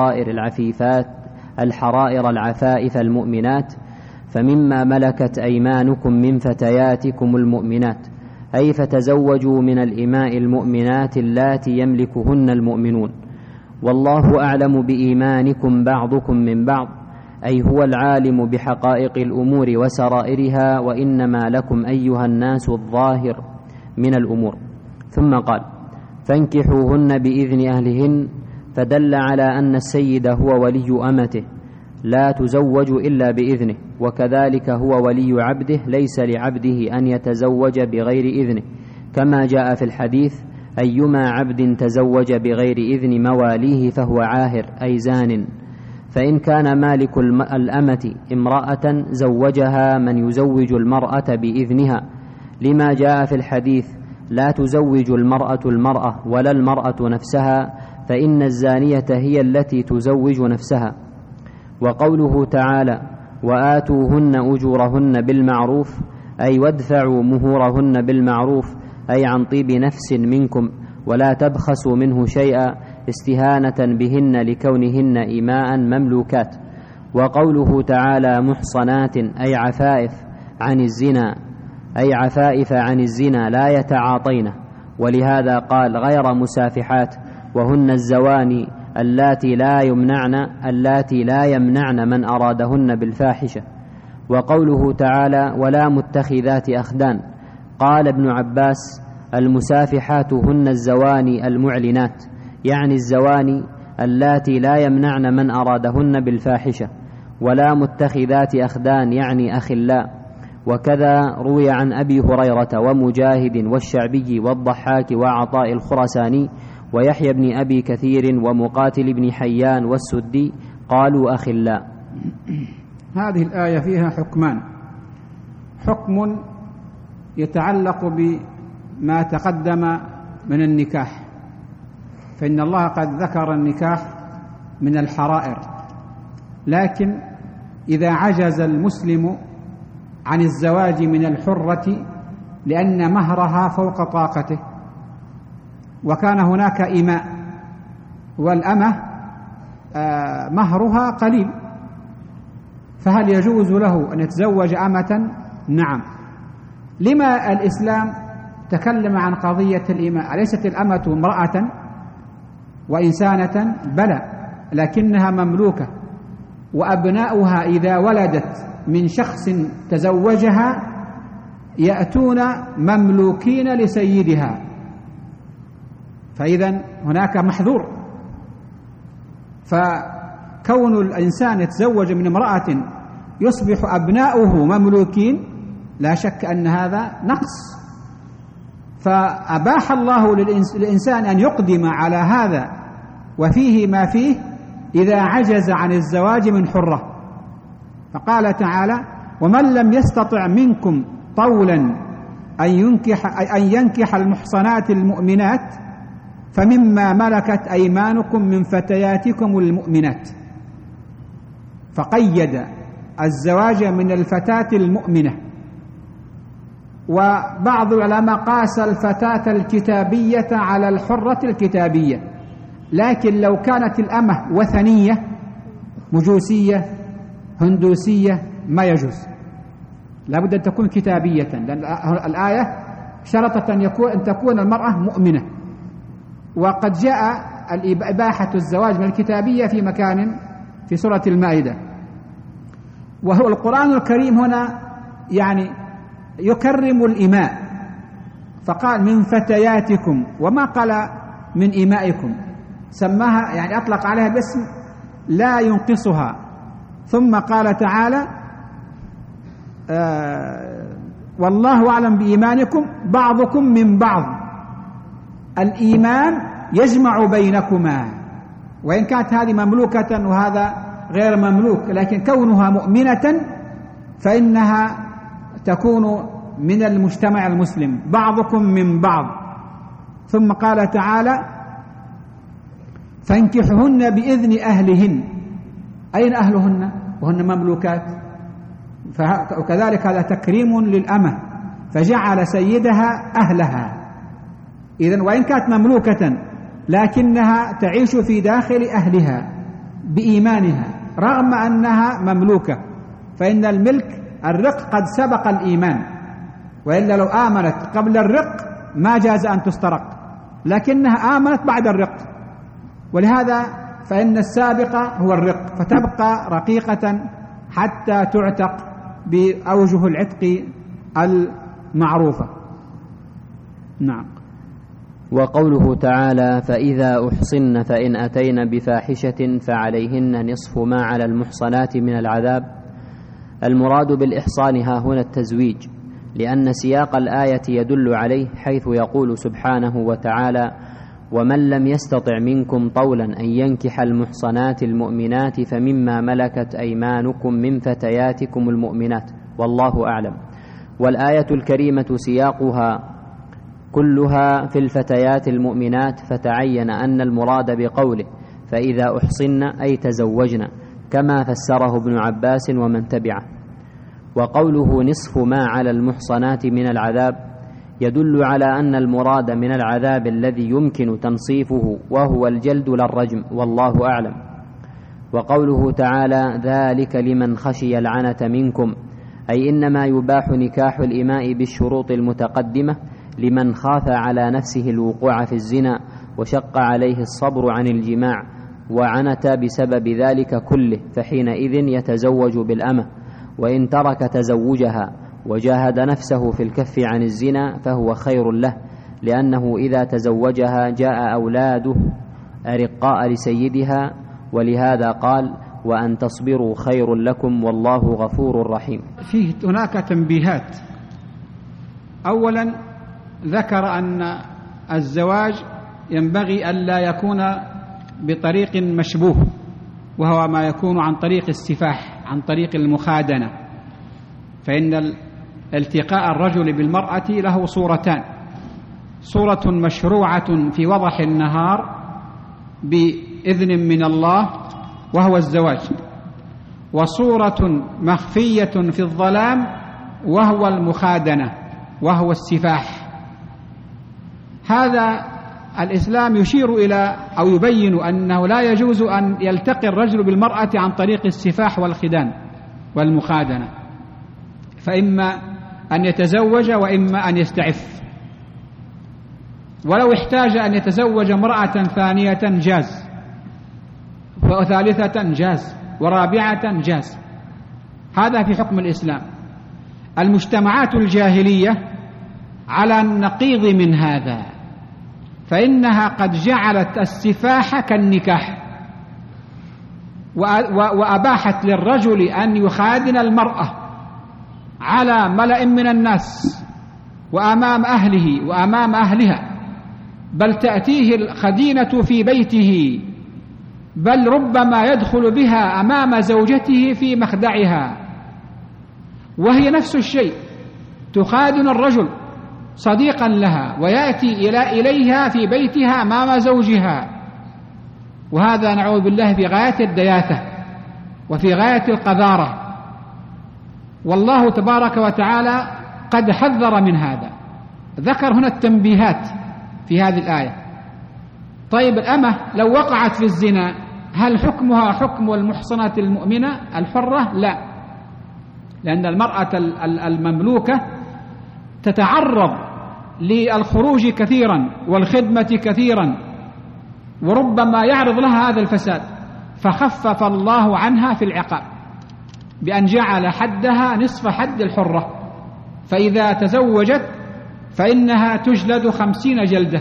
Speaker 2: الحرائر العفائف المؤمنات فمما ملكت أيمانكم من فتياتكم المؤمنات، أي فتزوجوا من الإماء المؤمنات اللاتي يملكهن المؤمنون، والله أعلم بإيمانكم بعضكم من بعض، أي هو العالم بحقائق الأمور وسرائرها، وإنما لكم أيها الناس الظاهر من الأمور. ثم قال: فانكحوهن بإذن أهلهن، فدل على أن السيد هو ولي أمته لا تزوج إلا بإذنه، وكذلك هو ولي عبده ليس لعبده أن يتزوج بغير إذنه، كما جاء في الحديث: أيما عبد تزوج بغير إذن مواليه فهو عاهر أي زان. فإن كان مالك الأمة امرأة زوجها من يزوج المرأة بإذنها، لما جاء في الحديث: لا تزوج المرأة ولا المرأة نفسها، فإن الزانية هي التي تزوج نفسها. وقوله تعالى: وآتوهن أجورهن بالمعروف، أي وادفعوا مهورهن بالمعروف، أي عن طيب نفس منكم، ولا تبخسوا منه شيئا استهانة بهن لكونهن إماء مملوكات. وقوله تعالى: محصنات أي عفائف عن الزنا، أي عفائف عن الزنا لا يتعاطين، ولهذا قال: غير مسافحات، وهن الزواني اللاتي لا يمنعن من أرادهن بالفاحشة. وقوله تعالى: ولا متخذات أخدان، قال ابن عباس: المسافحات هن الزواني المعلنات، يعني الزواني اللاتي لا يمنعن من أرادهن بالفاحشة. ولا متخذات أخدان يعني أخلاء. وكذا روي عن أبي هريرة ومجاهد والشعبي والضحاك وعطاء الخرساني ويحيى بن أبي كثير ومقاتل بن حيان والسدي قالوا أخلاء.
Speaker 1: هذه الآية فيها حكمان: حكم يتعلق بما تقدم من النكاح، فإن الله قد ذكر النكاح من الحرائر، لكن إذا عجز المسلم عن الزواج من الحرة لأن مهرها فوق طاقته، وكان هناك إماء والأمة مهرها قليل، فهل يجوز له أن يتزوج أمة؟ نعم. لما الإسلام تكلم عن قضية الإماء؟ أليست الأمة امرأة وإنسانة؟ بلى، لكنها مملوكة، وأبناؤها إذا ولدت من شخص تزوجها يأتون مملوكين لسيدها، فإذا هناك محذور. فكون الإنسان يتزوج من امرأة يصبح أبناؤه مملوكين لا شك أن هذا نقص، فأباح الله للإنسان أن يقدم على هذا وفيه ما فيه إذا عجز عن الزواج من حرة، فقال تعالى: ومن لم يستطع منكم طولا أن ينكح المحصنات المؤمنات فمما ملكت أيمانكم من فتياتكم المؤمنات، فقيد الزواج من الفتاة المؤمنة. وبعض العلماء قاس الفتاة الكتابية على الحرة الكتابية، لكن لو كانت الأمة وثنية مجوسية هندوسية ما يجوز، لابد أن تكون كتابية، لأن الآية شرطت أن تكون المرأة مؤمنة، وقد جاء إباحة الزواج من الكتابية في مكان في سورة المائدة. وهو القرآن الكريم هنا يعني يكرم الإماء، فقال من فتياتكم وما قال من إمائكم، سماها يعني أطلق عليها باسم لا ينقصها. ثم قال تعالى: والله أعلم بإيمانكم بعضكم من بعض. الإيمان يجمع بينكما، وإن كانت هذه مملوكة وهذا غير مملوك، لكن كونها مؤمنة فإنها تكون من المجتمع المسلم، بعضكم من بعض. ثم قال تعالى: فانكحهن بإذن أهلهن. أين أهلهن وهن مملوكات؟ وكذلك هذا تكريم للأمة، فجعل سيدها أهلها. إذن وإن كانت مملوكة لكنها تعيش في داخل أهلها بإيمانها رغم أنها مملوكة، فإن الملك الرق قد سبق الإيمان، وإلا لو آمنت قبل الرق ما جاز أن تسترق، لكنها آمنت بعد الرق، ولهذا فإن السابق هو الرق، فتبقى رقيقة حتى تعتق بأوجه العتق المعروفة. نعم.
Speaker 2: وقوله تعالى: فإذا أحصن فإن أتين بفاحشة فعليهن نصف ما على المحصنات من العذاب. المراد بالإحصان ها هنا التزويج، لأن سياق الآية يدل عليه، حيث يقول سبحانه وتعالى: ومن لم يستطع منكم طولا أن ينكح المحصنات المؤمنات فمما ملكت أيمانكم من فتياتكم المؤمنات، والله أعلم. والآية الكريمة سياقها كلها في الفتيات المؤمنات، فتعين أن المراد بقوله فإذا أحصن أي تزوجن، كما فسره ابن عباس ومن تبعه. وقوله نصف ما على المحصنات من العذاب يدل على أن المراد من العذاب الذي يمكن تنصيفه وهو الجلد لا الرجم، والله أعلم. وقوله تعالى: ذلك لمن خشي العنة منكم، أي إنما يباح نكاح الإماء بالشروط المتقدمة لمن خاف على نفسه الوقوع في الزنا وشق عليه الصبر عن الجماع وعنت بسبب ذلك كله، فحينئذ يتزوج بالأمة، وإن ترك تزوجها وجاهد نفسه في الكف عن الزنا فهو خير له، لأنه إذا تزوجها جاء أولاده أرقاء لسيدها، ولهذا قال: وأن تصبروا خير لكم والله غفور رحيم.
Speaker 1: فيه هناك تنبيهات. أولا ذكر أن الزواج ينبغي ألا يكون بطريق مشبوه، وهو ما يكون عن طريق السفاح، عن طريق المخادنة، فإن التقاء الرجل بالمرأة له صورتان: صورة مشروعة في وضح النهار بإذن من الله وهو الزواج، وصورة مخفية في الظلام وهو المخادنة وهو السفاح. هذا الإسلام يشير إلى أو يبين أنه لا يجوز أن يلتقي الرجل بالمرأة عن طريق السفاح والخدان والمخادنة، فإما أن يتزوج وإما أن يستعف، ولو احتاج أن يتزوج امرأة ثانية جاز، وثالثة جاز، ورابعة جاز. هذا في حكم الإسلام. المجتمعات الجاهلية على النقيض من هذا، فإنها قد جعلت السفاح كالنكاح، وأباحت للرجل أن يخادن المرأة على ملأ من الناس وأمام أهله وأمام أهلها، بل تأتيه الخدينة في بيته، بل ربما يدخل بها أمام زوجته في مخدعها، وهي نفس الشيء تخادن الرجل صديقا لها ويأتي إليها في بيتها أمام زوجها، وهذا نعوذ بالله في غاية الدياثة وفي غاية القذارة، والله تبارك وتعالى قد حذر من هذا. ذكر هنا التنبيهات في هذه الآية. طيب الأمة لو وقعت في الزنا هل حكمها حكم المحصنة المؤمنة الحرة؟ لا، لأن المرأة المملوكة تتعرض للخروج كثيرا والخدمة كثيرا، وربما يعرض لها هذا الفساد، فخفف الله عنها في العقاب بأن جعل حدها نصف حد الحرة، فإذا تزوجت فإنها تجلد 50 جلدة.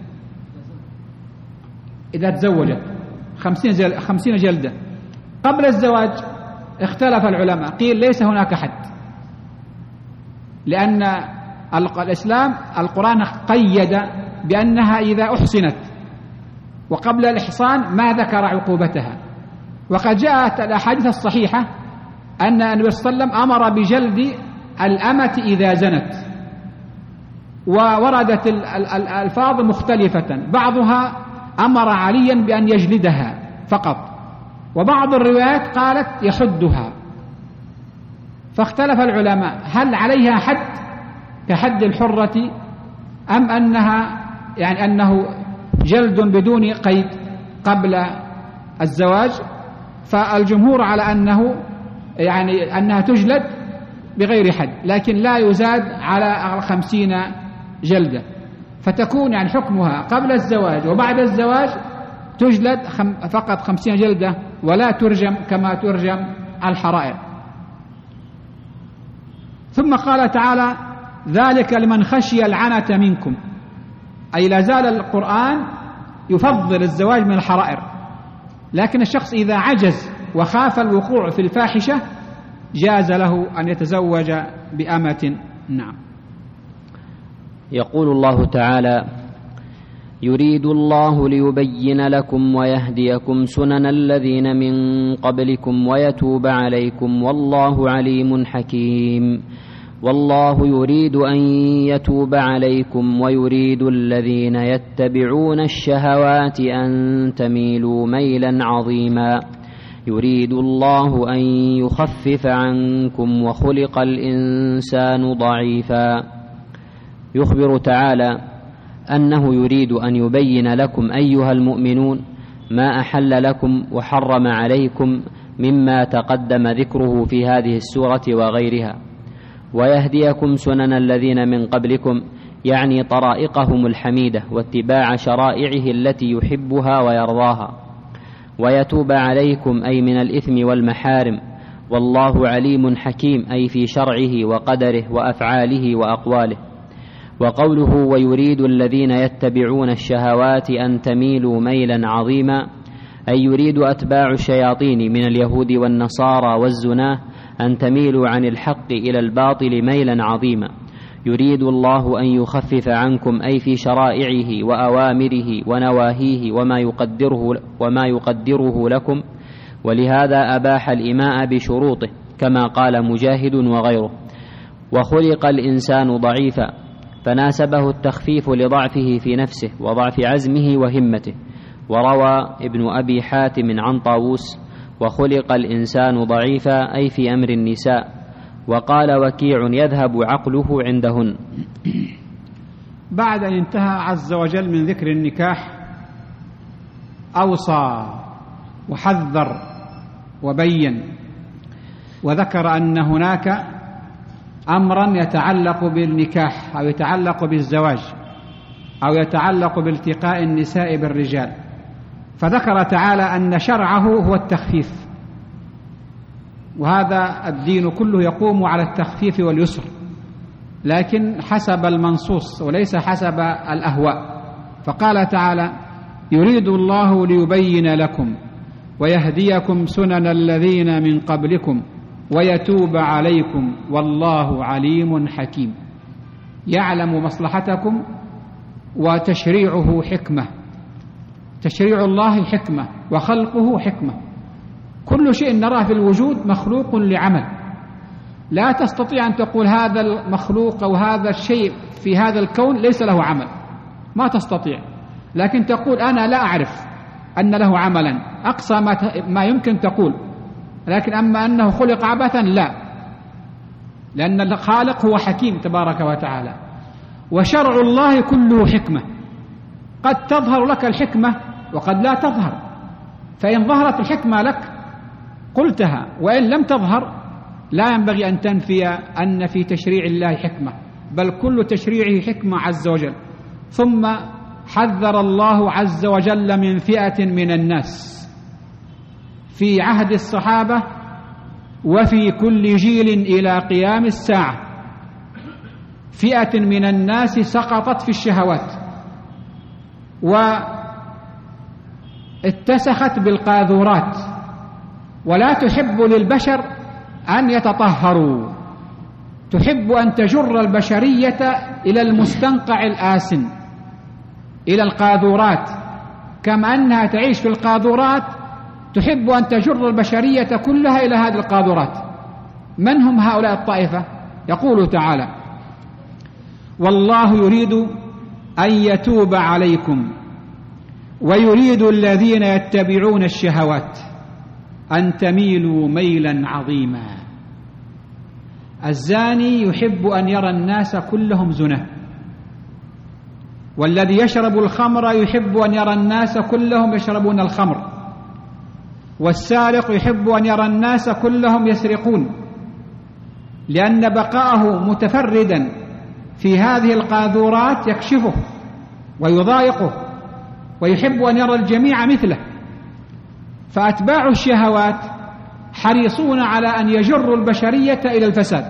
Speaker 1: إذا تزوجت 50 جلدة. قبل الزواج اختلف العلماء، قيل ليس هناك حد، لأن الإسلام القرآن قيد بأنها إذا أحصنت، وقبل الإحصان ما ذكر عقوبتها. وقد جاءت الأحاديث الصحيحة أن النبي صلى الله عليه وسلم أمر بجلد الأمة إذا زنت، ووردت الألفاظ مختلفة، بعضها أمر عليا بأن يجلدها فقط، وبعض الروايات قالت يحدها. فاختلف العلماء هل عليها حد كحد الحرة، أم أنه جلد بدون قيد قبل الزواج. فالجمهور على أنها تجلد بغير حد، لكن لا يزاد على 50 جلدة، فتكون حكمها قبل الزواج وبعد الزواج تجلد فقط 50 جلدة، ولا ترجم كما ترجم الحرائر. ثم قال تعالى: ذلك لمن خشي العنة منكم، أي لا زال القرآن يفضل الزواج من الحرائر، لكن الشخص إذا عجز وخاف الوقوع في الفاحشة جاز له أن يتزوج بأمة. نعم.
Speaker 2: يقول الله تعالى: يريد الله ليبين لكم ويهديكم سنن الذين من قبلكم ويتوب عليكم والله عليم حكيم. والله يريد أن يتوب عليكم ويريد الذين يتبعون الشهوات أن تميلوا ميلا عظيما. يريد الله أن يخفف عنكم وخلق الإنسان ضعيفا. يخبر تعالى أنه يريد أن يبين لكم أيها المؤمنون ما أحل لكم وحرم عليكم مما تقدم ذكره في هذه السورة وغيرها، ويهديكم سنن الذين من قبلكم، يعني طرائقهم الحميدة واتباع شرائعه التي يحبها ويرضاها، ويتوب عليكم أي من الإثم والمحارم. والله عليم حكيم أي في شرعه وقدره وأفعاله وأقواله. وقوله ويريد الذين يتبعون الشهوات أن تميلوا ميلا عظيما، أي يريد أتباع الشياطين من اليهود والنصارى والزناه أن تميلوا عن الحق إلى الباطل ميلا عظيما. يريد الله أن يخفف عنكم أي في شرائعه وأوامره ونواهيه وما يقدره لكم ولهذا أباح الإماء بشروطه كما قال مجاهد وغيره. وخلق الإنسان ضعيفا فناسبه التخفيف لضعفه في نفسه وضعف عزمه وهمته. وروى ابن أبي حاتم عن طاووس: وخلق الإنسان ضعيفا أي في أمر النساء. وقال وكيع: يذهب عقله عندهن.
Speaker 1: بعد أن انتهى عز وجل من ذكر النكاح أوصى وحذر وبين وذكر أن هناك أمرا يتعلق بالنكاح أو يتعلق بالزواج أو يتعلق بالتقاء النساء بالرجال، فذكر تعالى أن شرعه هو التخفيف، وهذا الدين كله يقوم على التخفيف واليسر، لكن حسب المنصوص وليس حسب الأهواء. فقال تعالى: يريد الله ليبين لكم ويهديكم سنن الذين من قبلكم ويتوب عليكم والله عليم حكيم. يعلم مصلحتكم وتشريعه حكمة، تشريع الله حكمة وخلقه حكمة. كل شيء نراه في الوجود مخلوق لعمل، لا تستطيع أن تقول هذا المخلوق أو هذا الشيء في هذا الكون ليس له عمل، ما تستطيع. لكن تقول أنا لا أعرف أن له عملا، أقصى ما يمكن تقول. لكن أما أنه خلق عبثا لا، لأن الخالق هو حكيم تبارك وتعالى. وشرع الله كله حكمة، قد تظهر لك الحكمة وقد لا تظهر، فإن ظهرت الحكمة لك قلتها، وإن لم تظهر لا ينبغي أن تنفي أن في تشريع الله حكمة، بل كل تشريعه حكمة عز وجل. ثم حذر الله عز وجل من فئة من الناس في عهد الصحابة وفي كل جيل إلى قيام الساعة، فئة من الناس سقطت في الشهوات واتسخت بالقاذورات ولا تحب للبشر أن يتطهروا، تحب أن تجر البشرية إلى المستنقع الآسن، إلى القاذورات، كما أنها تعيش في القاذورات تحب أن تجر البشرية كلها إلى هذه القاذورات. من هم هؤلاء الطائفة؟ يقول تعالى: والله يريد أن يتوب عليكم ويريد الذين يتبعون الشهوات أن تميلوا ميلا عظيما. الزاني يحب أن يرى الناس كلهم زنا، والذي يشرب الخمر يحب أن يرى الناس كلهم يشربون الخمر، والسارق يحب أن يرى الناس كلهم يسرقون، لأن بقاءه متفردا في هذه القاذورات يكشفه ويضايقه ويحب أن يرى الجميع مثله. فأتباع الشهوات حريصون على أن يجروا البشرية إلى الفساد.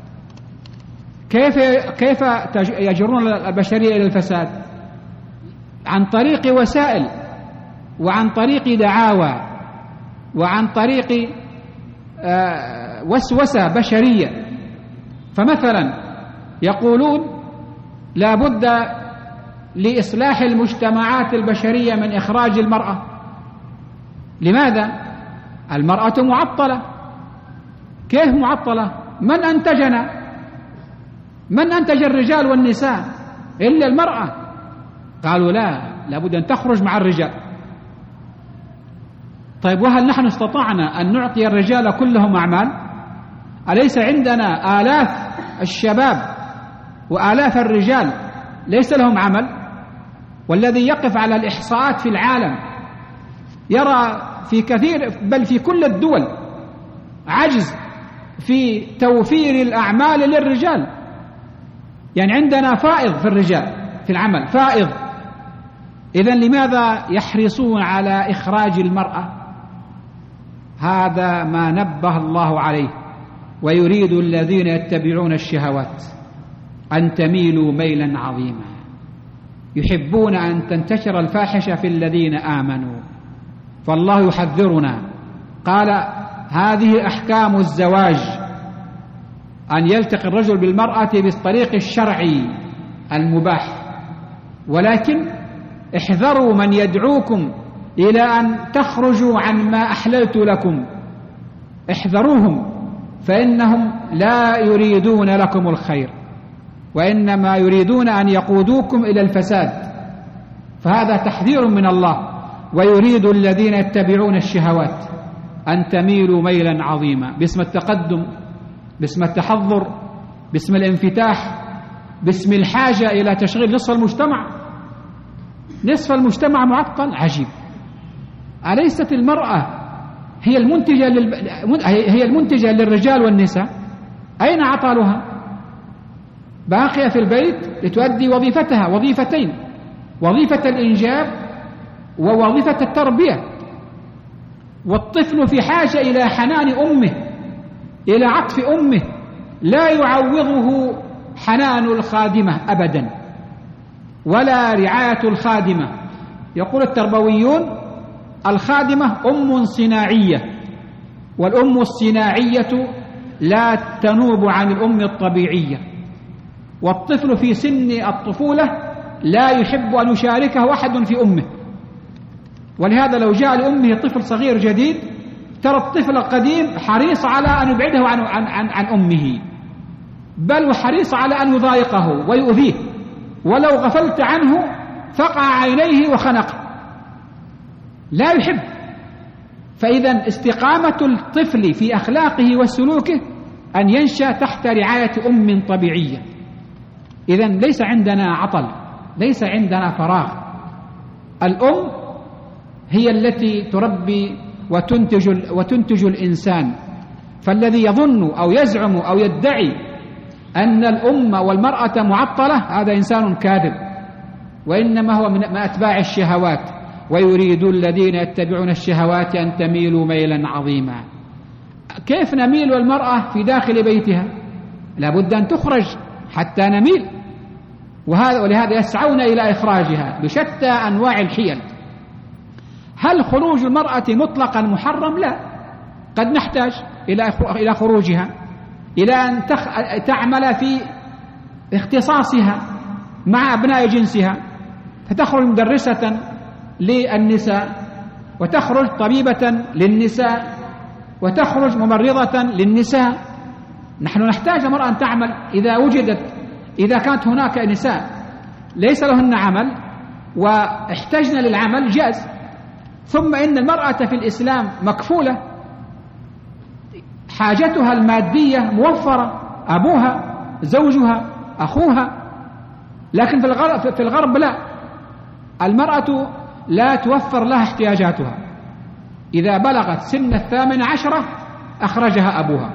Speaker 1: كيف يجرون البشرية إلى الفساد؟ عن طريق وسائل وعن طريق دعاوى وعن طريق وسوسة بشرية. فمثلا يقولون لا بد لإصلاح المجتمعات البشرية من إخراج المرأة. لماذا؟ المرأة معطلة. كيف معطلة؟ من أنتجنا؟ من أنتج الرجال والنساء إلا المرأة؟ قالوا لا، لابد أن تخرج مع الرجال. طيب وهل نحن استطعنا أن نعطي الرجال كلهم أعمال؟ أليس عندنا آلاف الشباب وآلاف الرجال ليس لهم عمل؟ والذي يقف على الإحصاءات في العالم يرى في كثير بل في كل الدول عجز في توفير الأعمال للرجال. يعني عندنا فائض في الرجال في العمل، فائض. إذن لماذا يحرصون على إخراج المرأة؟ هذا ما نبه الله عليه: ويريد الذين يتبعون الشهوات أن تميلوا ميلا عظيما. يحبون أن تنتشر الفاحشة في الذين آمنوا، فالله يحذرنا. قال: هذه أحكام الزواج، أن يلتقي الرجل بالمرأة بالطريق الشرعي المباح، ولكن احذروا من يدعوكم إلى أن تخرجوا عن ما أحللت لكم احذروهم، فإنهم لا يريدون لكم الخير وإنما يريدون أن يقودوكم إلى الفساد. فهذا تحذير من الله. ويريد الذين يتبعون الشهوات أن تميلوا ميلا عظيما، باسم التقدم، باسم التحضر، باسم الانفتاح، باسم الحاجة إلى تشغيل نصف المجتمع. نصف المجتمع معطل، عجيب. أليست المرأة هي المنتجة للرجال والنساء؟ أين عطالها؟ باقية في البيت لتؤدي وظيفتها، وظيفتين: وظيفة الإنجاب ووظيفة التربية. والطفل في حاجة إلى حنان أمه، إلى عطف أمه، لا يعوضه حنان الخادمة أبدا ولا رعاية الخادمة. يقول التربويون: الخادمة أم صناعية، والأم الصناعية لا تنوب عن الأم الطبيعية. والطفل في سن الطفولة لا يحب أن يشاركه أحد في أمه، ولهذا لو جاء لأمه طفل صغير جديد ترى الطفل القديم حريص على أن يبعده عن أمه، بل وحريص على أن يضايقه ويؤذيه، ولو غفلت عنه فقع عينيه وخنقه، لا يحب. فإذا استقامة الطفل في أخلاقه وسلوكه أن ينشأ تحت رعاية أم طبيعية. إذا ليس عندنا عطل، ليس عندنا فراغ. الأم هي التي تربي وتنتج الإنسان. فالذي يظن أو يزعم أو يدعي أن الأم والمرأة معطلة هذا إنسان كاذب، وإنما هو من أتباع الشهوات. ويريد الذين يتبعون الشهوات أن تميلوا ميلا عظيما. كيف نميل والمرأة في داخل بيتها؟ لابد أن تخرج حتى نميل، ولهذا يسعون إلى إخراجها بشتى أنواع الحيل. هل خروج المرأة مطلقا محرم؟ لا، قد نحتاج إلى خروجها، إلى أن تعمل في اختصاصها مع أبناء جنسها، فتخرج مدرسة للنساء، وتخرج طبيبة للنساء، وتخرج ممرضة للنساء. نحن نحتاج المرأة أن تعمل إذا كانت هناك نساء ليس لهن عمل واحتجن للعمل جاز. ثم إن المرأة في الإسلام مكفولة، حاجتها المادية موفرة، أبوها، زوجها، أخوها. لكن في الغرب لا، المرأة لا توفر لها احتياجاتها. إذا بلغت سن 18 أخرجها أبوها،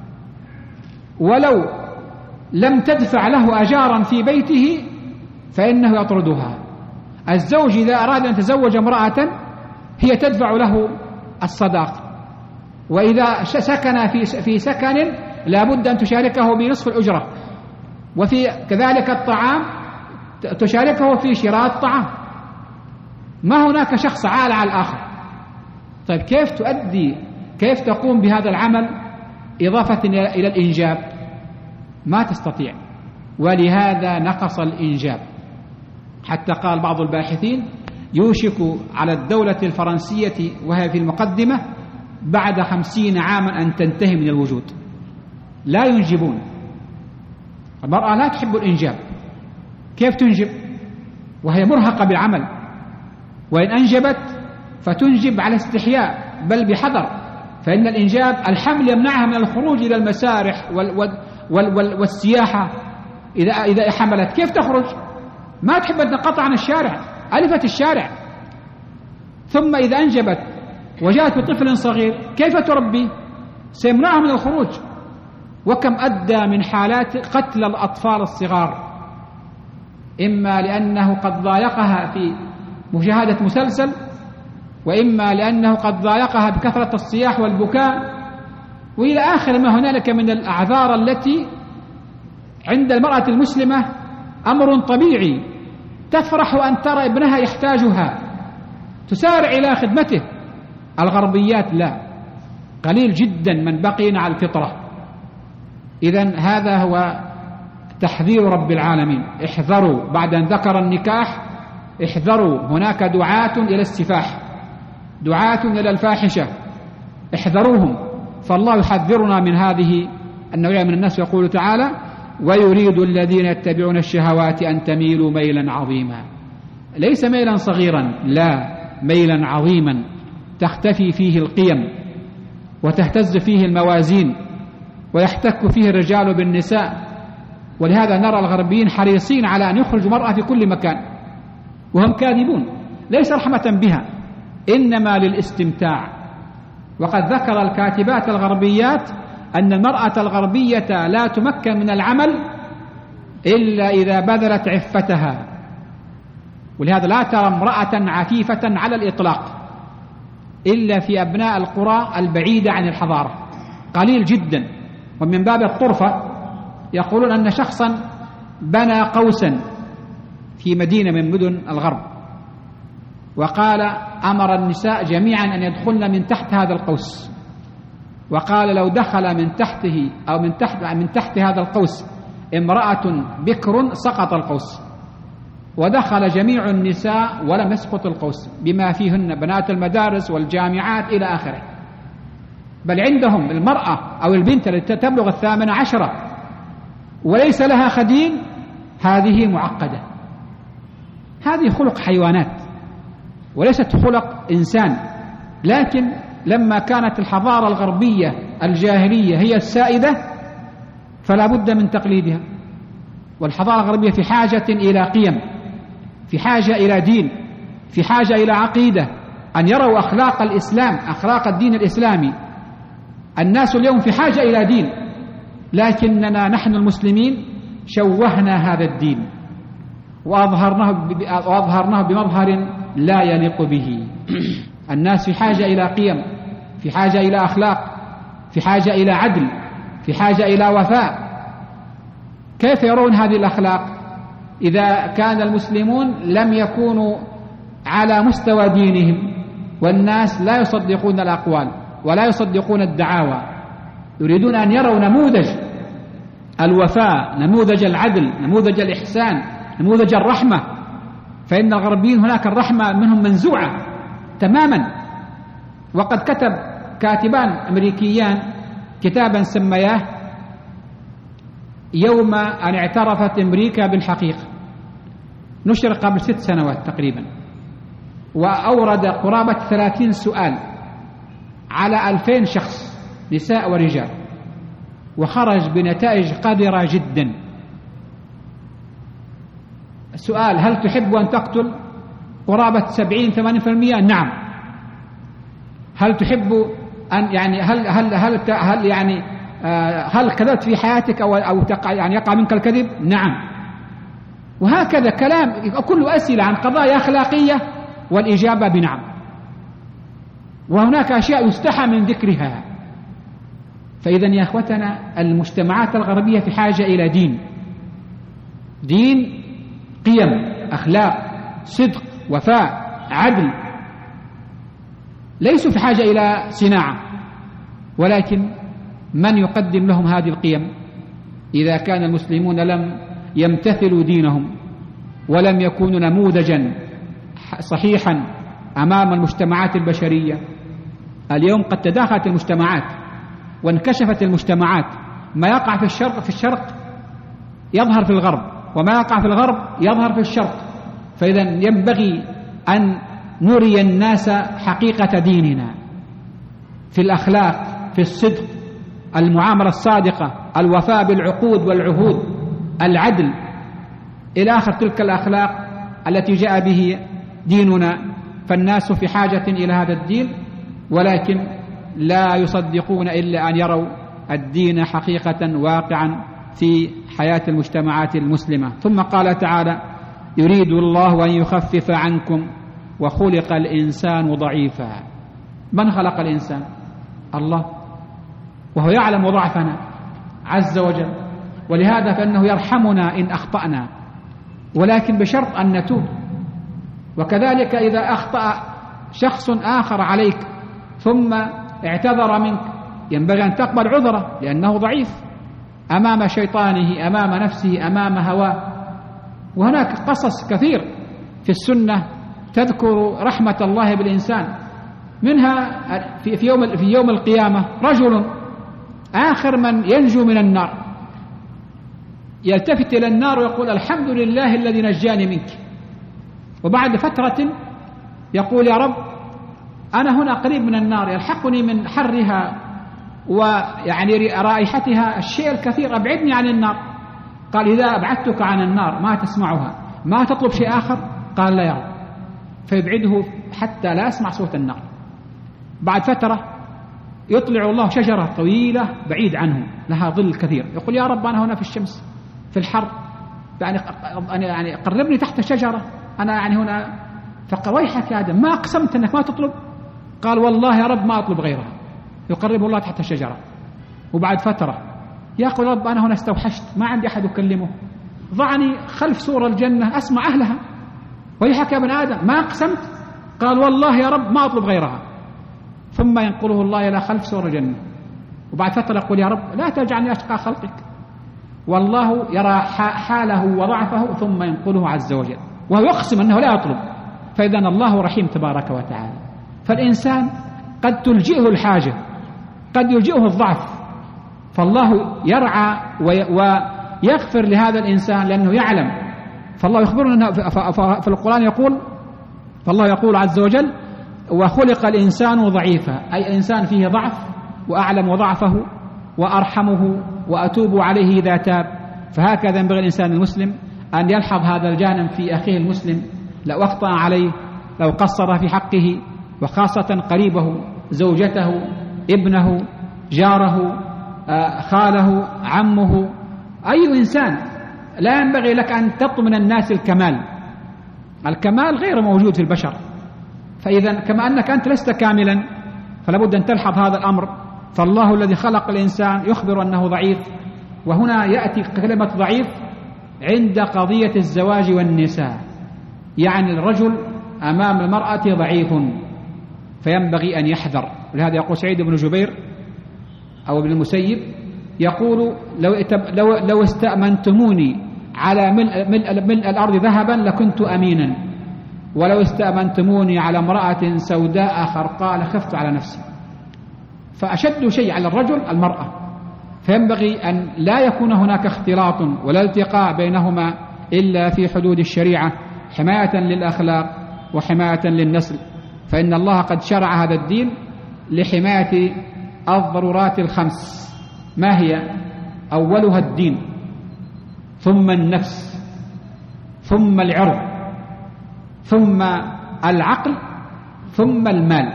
Speaker 1: ولو لم تدفع له أجارا في بيته فإنه يطردها. الزوج إذا أراد أن يتزوج امرأة هي تدفع له الصداق، وإذا سكن في سكن لا بد أن تشاركه بنصف الأجرة، وفي كذلك الطعام تشاركه في شراء الطعام. ما هناك شخص عال على الآخر. طيب كيف تقوم بهذا العمل إضافة إلى الإنجاب؟ ما تستطيع. ولهذا نقص الإنجاب، حتى قال بعض الباحثين يوشك على الدولة الفرنسية وهي في المقدمة بعد 50 عاما أن تنتهي من الوجود. لا ينجبون. المرأة لا تحب الإنجاب. كيف تنجب وهي مرهقة بالعمل؟ وإن أنجبت فتنجب على استحياء بل بحذر، فإن الإنجاب الحمل يمنعها من الخروج إلى المسارح والسياحة. إذا حملت كيف تخرج؟ ما تحب أن تنقطع عن الشارع، ألفت الشارع. ثم إذا أنجبت وجاءت بطفل صغير كيف تربي؟ سيمنعها من الخروج. وكم أدى من حالات قتل الأطفال الصغار، إما لأنه قد ضايقها في مشاهدة مسلسل، وإما لأنه قد ضايقها بكثرة الصياح والبكاء، وإلى آخر ما هنالك من الأعذار التي عند المرأة المسلمة أمر طبيعي، تفرح أن ترى ابنها يحتاجها، تسارع إلى خدمته. الغربيات لا، قليل جدا من بقينا على الفطرة. إذن هذا هو تحذير رب العالمين. احذروا، بعد أن ذكر النكاح احذروا، هناك دعاة إلى السفاح، دعاة إلى الفاحشة، احذروهم. فالله يحذرنا من هذه النوعية من الناس، يقول تعالى: ويريد الذين يتبعون الشهوات أن تميلوا ميلا عظيما. ليس ميلا صغيرا، لا، ميلا عظيما تختفي فيه القيم وتهتز فيه الموازين ويحتك فيه الرجال بالنساء. ولهذا نرى الغربيين حريصين على أن يخرجوا المرأة في كل مكان، وهم كاذبون، ليس رحمة بها إنما للاستمتاع. وقد ذكر الكاتبات الغربيات أن المرأة الغربية لا تمكن من العمل إلا إذا بذلت عفتها. ولهذا لا ترى امرأة عفيفة على الإطلاق إلا في أبناء القرى البعيدة عن الحضارة، قليل جدا. ومن باب الطرفة يقولون أن شخصا بنى قوسا في مدينة من مدن الغرب، وقال أمر النساء جميعا أن يدخلن من تحت هذا القوس، وقال لو دخل من تحته أو من تحت هذا القوس امرأة بكر سقط القوس، ودخل جميع النساء ولم يسقط القوس، بما فيهن بنات المدارس والجامعات إلى آخره. بل عندهم المرأة أو البنت التي تبلغ 18 وليس لها خدين، هذه معقدة، هذه خلق حيوانات وليست خلق إنسان. لكن لما كانت الحضارة الغربية الجاهلية هي السائدة فلا بد من تقليدها. والحضارة الغربية في حاجة إلى قيم، في حاجة إلى دين، في حاجة إلى عقيدة، أن يروا أخلاق الإسلام، أخلاق الدين الإسلامي. الناس اليوم في حاجة إلى دين، لكننا نحن المسلمين شوهنا هذا الدين وأظهرناه بمظهر لا يليق به. الناس في حاجة إلى قيم، في حاجة إلى أخلاق، في حاجة إلى عدل، في حاجة إلى وفاء. كيف يرون هذه الأخلاق إذا كان المسلمون لم يكونوا على مستوى دينهم، والناس لا يصدقون الأقوال ولا يصدقون الدعاوى؟ يريدون أن يروا نموذج الوفاء، نموذج العدل، نموذج الإحسان، نموذج الرحمة. فإن الغربيين هناك الرحمة منهم منزوعة تماما. وقد كتب كاتبان أمريكيان كتابا سمياه يوم أن اعترفت أمريكا بالحقيقة، نشر قبل 6 سنوات تقريبا، وأورد قرابة 30 سؤال على 2000 شخص نساء ورجال، وخرج بنتائج قذرة جدا. السؤال: هل تحب أن تقتل؟ قرابة 70-80% نعم. هل تحب أن يعني هل كذبت في حياتك أو يعني يقع منك الكذب؟ نعم. وهكذا كلام كله أسئلة عن قضايا أخلاقية والإجابة بنعم. وهناك أشياء يستحى من ذكرها. فإذا يا أخوتنا، المجتمعات الغربية في حاجة إلى دين، قيم، أخلاق، صدق، وفاء، عدل. ليسوا في حاجة إلى صناعة، ولكن من يقدم لهم هذه القيم إذا كان المسلمون لم يمتثلوا دينهم ولم يكونوا نموذجا صحيحا أمام المجتمعات البشرية؟ اليوم قد تداخلت المجتمعات وانكشفت المجتمعات، ما يقع في الشرق يظهر في الغرب، وما يقع في الغرب يظهر في الشرق. فإذا ينبغي أن نري الناس حقيقة ديننا في الأخلاق، في الصدق، المعاملة الصادقة، الوفاء بالعقود والعهود، العدل، إلى آخر تلك الأخلاق التي جاء به ديننا. فالناس في حاجة إلى هذا الدين، ولكن لا يصدقون إلا أن يروا الدين حقيقة واقعا في حياة المجتمعات المسلمة. ثم قال تعالى: يريد الله أن يخفف عنكم وخلق الإنسان ضعيفا. من خلق الإنسان؟ الله، وهو يعلم ضعفنا عز وجل، ولهذا فإنه يرحمنا إن أخطأنا، ولكن بشرط أن نتوب. وكذلك إذا أخطأ شخص آخر عليك ثم اعتذر منك، ينبغي أن تقبل عذره، لأنه ضعيف أمام شيطانه، أمام نفسه، أمام هواه. وهناك قصص كثير في السنة تذكر رحمة الله بالإنسان. منها في يوم القيامة رجل آخر من ينجو من النار يلتفت إلى النار ويقول الحمد لله الذي نجاني منك، وبعد فترة يقول يا رب أنا هنا قريب من النار يلحقني من حرها ويعني رائحتها الشيء الكثير، أبعدني عن النار. قال إذا أبعدتك عن النار ما تسمعها ما تطلب شيء آخر؟ قال لا يا رب، فيبعده حتى لا يسمع صوت النار. بعد فترة يطلع الله شجرة طويلة بعيد عنه لها ظل كثير، يقول يا رب أنا هنا في الشمس في الحر يعني قربني تحت الشجرة أنا يعني هنا، فقال ويحك يا آدم ما أقسمت أنك ما تطلب؟ قال والله يا رب ما أطلب غيرها. يقرب الله تحت الشجرة، وبعد فترة يقول رب أنا هنا استوحشت ما عندي أحد أكلمه، ضعني خلف سور الجنة أسمع أهلها، ويحك يا ابن آدم ما أقسمت؟ قال والله يا رب ما أطلب غيرها. ثم ينقله الله إلى خلف سور الجنة، وبعد فترة يقول يا رب لا تجعلني أشقى خلقك، والله يرى حاله وضعفه ثم ينقله عز وجل وهو يقسم أنه لا يطلب. فإذا الله رحيم تبارك وتعالى. فالإنسان قد تلجئه الحاجة قد يلجئه الضعف، فالله يرعى ويغفر لهذا الإنسان لأنه يعلم. فالله يخبرنا في القرآن يقول، فالله يقول عز وجل وخلق الإنسان ضعيفا، أي الإنسان فيه ضعف وأعلم ضعفه وأرحمه وأتوب عليه إذا تاب. فهكذا ينبغي الإنسان المسلم أن يلحظ هذا الجانب في أخيه المسلم، لو أخطأ عليه لو قصر في حقه، وخاصة قريبه زوجته ابنه جاره خاله عمه أي إنسان. لا ينبغي لك أن تطلب من الناس الكمال غير موجود في البشر، فإذا كما أنك أنت لست كاملا فلا بد أن تلحظ هذا الأمر. فالله الذي خلق الإنسان يخبر أنه ضعيف، وهنا يأتي كلمة ضعيف عند قضية الزواج والنساء، يعني الرجل أمام المرأة ضعيف فينبغي أن يحذر. ولهذا يقول سعيد بن جبير أو ابن المسيب يقول لو استأمنتموني على ملء الأرض ذهبا لكنت أمينا، ولو استأمنتموني على امرأة سوداء خرقاء لخفت على نفسي. فأشد شيء على الرجل المرأة، فينبغي أن لا يكون هناك اختلاط ولا التقاء بينهما إلا في حدود الشريعة حماية للأخلاق وحماية للنسل. فإن الله قد شرع هذا الدين لحماية الضرورات الخمس. ما هي؟ أولها الدين، ثم النفس، ثم العرض، ثم العقل، ثم المال.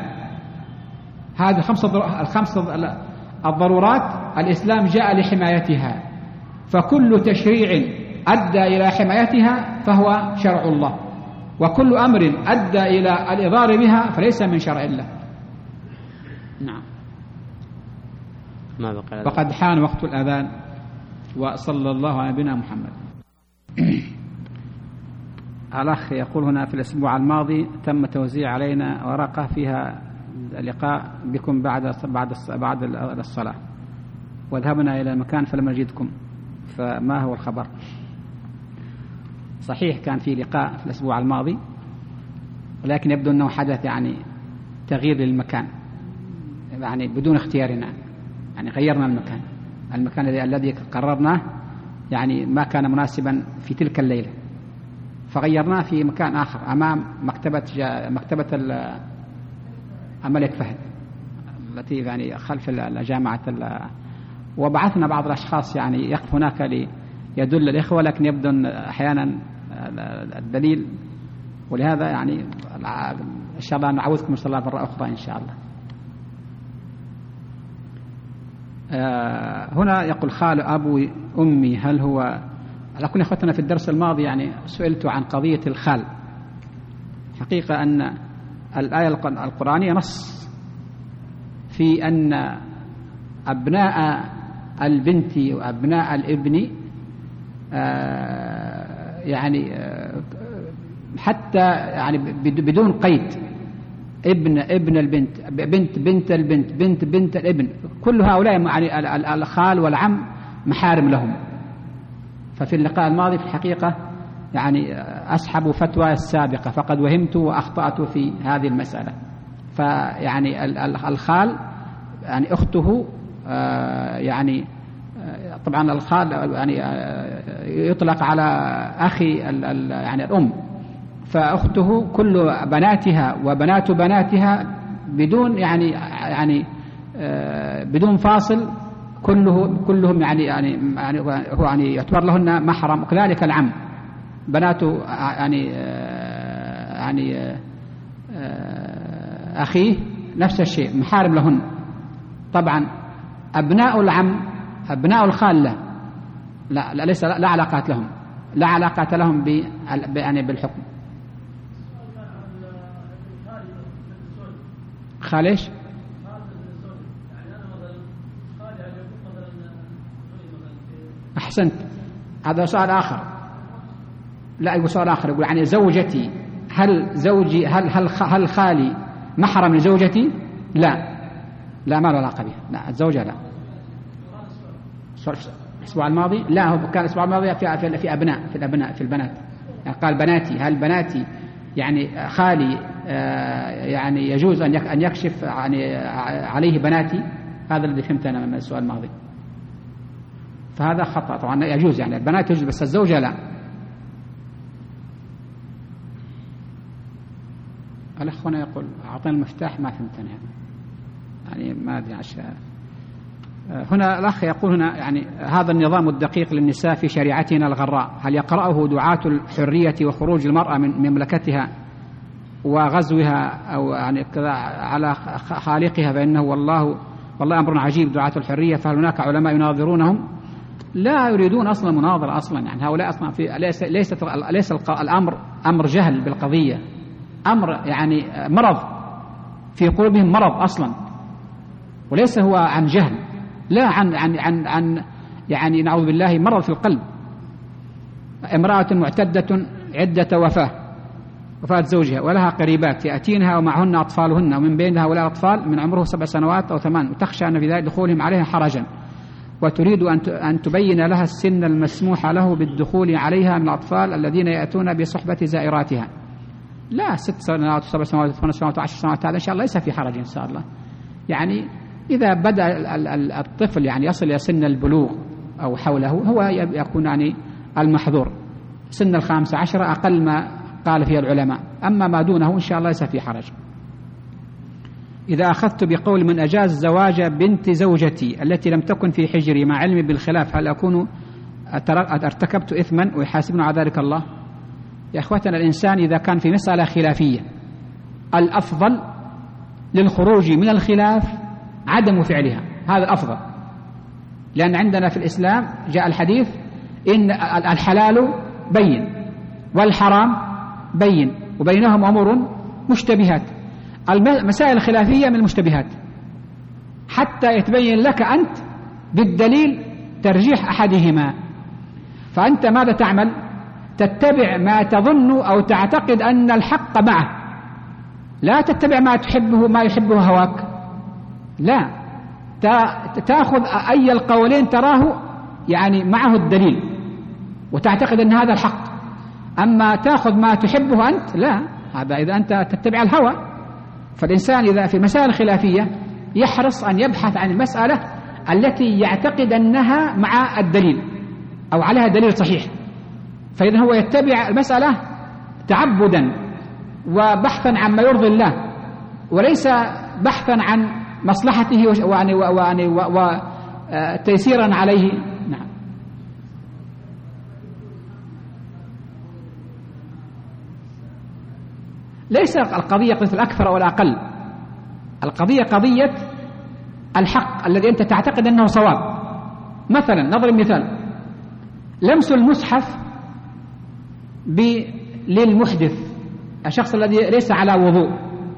Speaker 1: هذه الخمس الضرورات الإسلام جاء لحمايتها، فكل تشريع أدى إلى حمايتها فهو شرع الله، وكل أمر أدى إلى الإضرار بها فليس من شرع الله. نعم. وقد حان وقت الأذان، وصلى الله على نبينا محمد. الأخ يقول هنا في الأسبوع الماضي تم توزيع علينا ورقة فيها اللقاء بكم بعد الصلاة، وذهبنا إلى المكان فلم نجدكم، فما هو الخبر؟ صحيح كان في لقاء في الأسبوع الماضي، ولكن يبدو أنه حدث يعني تغيير للمكان يعني بدون اختيارنا، يعني غيرنا المكان الذي قررناه يعني ما كان مناسبا في تلك الليلة، فغيرناه في مكان آخر أمام مكتبة الملك فهد التي يعني خلف الجامعة، وبعثنا بعض الأشخاص يعني يقف هناك ليدل الإخوة، لكن يبدو أن أحيانا الدليل، ولهذا يعني إن شاء الله نعوذكم إن شاء الله مرة أخرى إن شاء الله. هنا يقول خال أبوي أمي هل هو، على كل إخوتنا في الدرس الماضي يعني سئلت عن قضية الخال. حقيقة أن الآية القرآنية نص في أن أبناء البنت وأبناء الابن يعني حتى يعني بدون قيد، ابن البنت، بنت البنت، بنت الابن، كل هؤلاء يعني الخال والعم محارم لهم. ففي اللقاء الماضي في الحقيقة يعني أسحب فتوى السابقة، فقد وهمت وأخطأت في هذه المسألة، فيعني الخال يعني أخته يعني طبعا الخال يعني يطلق على أخي يعني الأم، فأخته كل بناتها وبنات بناتها بدون يعني بدون فاصل كلهم يعني هو يعني يعتبر لهن محرم، وكذلك العم بناته يعني أخيه نفس الشيء محارم لهن. طبعا أبناء العم أبناء الخالة لا ليس لا علاقات لهم، لا علاقة لهم يعني بالحكم. خالش أحسنت، هذا سؤال آخر. لا يقول سؤال آخر، يقول يعني زوجتي هل زوجي هل خالي محرم لزوجتي؟ لا ما له علاقة بها، لا الزوجة لا. الأسبوع الماضي لا، هو كان الأسبوع الماضي في أبناء في البنات، يعني قال بناتي، هل بناتي يعني خالي يعني يجوز أن يكشف يعني عليه بناتي؟ هذا الذي فهمت أنا من السؤال الماضي، فهذا خطأ. طبعا يجوز يعني البنات يجوز بس الزوجة لا. الأخ هنا يقول أعطينا المفتاح، ما فهمت أنا يعني ما أدري عشان. هنا الأخ يقول هنا يعني هذا النظام الدقيق للنساء في شريعتنا الغراء هل يقرأه دعاة الحرية وخروج المرأة من مملكتها وغزوها أو يعني كذا على خالقها، فإنه والله أمر عجيب دعاة الحرية، فهل هناك علماء يناظرونهم؟ لا يريدون أصلا مناظرة أصلا، يعني هؤلاء أصلا ليس الأمر أمر جهل بالقضية، أمر يعني مرض في قلوبهم، مرض أصلا، وليس هو عن جهل، لا عن يعني نعوذ بالله مرض في القلب. امرأة معتدة عدة وفاة زوجها ولها قريبات يأتينها ومعهن أطفالهن، ومن بين هؤلاء الأطفال من عمره 7 سنوات أو 8، وتخشى أن في ذلك دخولهم عليها حرجا، وتريد أن تبين لها السن المسموح له بالدخول عليها من الأطفال الذين يأتون بصحبة زائراتها. لا 6 سنوات 7 سنوات 8 سنوات 10 سنوات، هذا إن شاء الله ليس في حرج إن شاء الله. يعني إذا بدأ الطفل يعني يصل إلى سن البلوغ أو حوله هو يكون يعني المحظور، سن 15 أقل ما قال فيه العلماء، أما ما دونه إن شاء الله ليس في حرج. إذا أخذت بقول من أجاز زواج بنت زوجتي التي لم تكن في حجري مع علمي بالخلاف، هل أكون ارتكبت إثما ويحاسبنا على ذلك الله؟ يا أخوتنا، الإنسان إذا كان في مسألة خلافية الأفضل للخروج من الخلاف عدم فعلها، هذا الأفضل، لأن عندنا في الإسلام جاء الحديث إن الحلال بين والحرام بين وبينهم أمور مشتبهات. المسائل الخلافية من المشتبهات حتى يتبين لك أنت بالدليل ترجيح أحدهما، فأنت ماذا تعمل؟ تتبع ما تظن أو تعتقد أن الحق معه، لا تتبع ما يحبه هواك، لا تأخذ أي القولين تراه يعني معه الدليل وتعتقد أن هذا الحق، أما تأخذ ما تحبه أنت لا، هذا إذا أنت تتبع الهوى. فالإنسان إذا في مسائل خلافية يحرص أن يبحث عن المسألة التي يعتقد أنها مع الدليل أو عليها دليل صحيح، فإذا هو يتبع المسألة تعبدا وبحثا عما يرضي الله، وليس بحثا عن مصلحته وتيسيرا عليه. نعم. ليس القضية قضية الأكثر ولا أقل، القضية قضية الحق الذي أنت تعتقد أنه صواب. مثلا نضرب مثال، لمس المصحف للمحدث، الشخص الذي ليس على وضوء،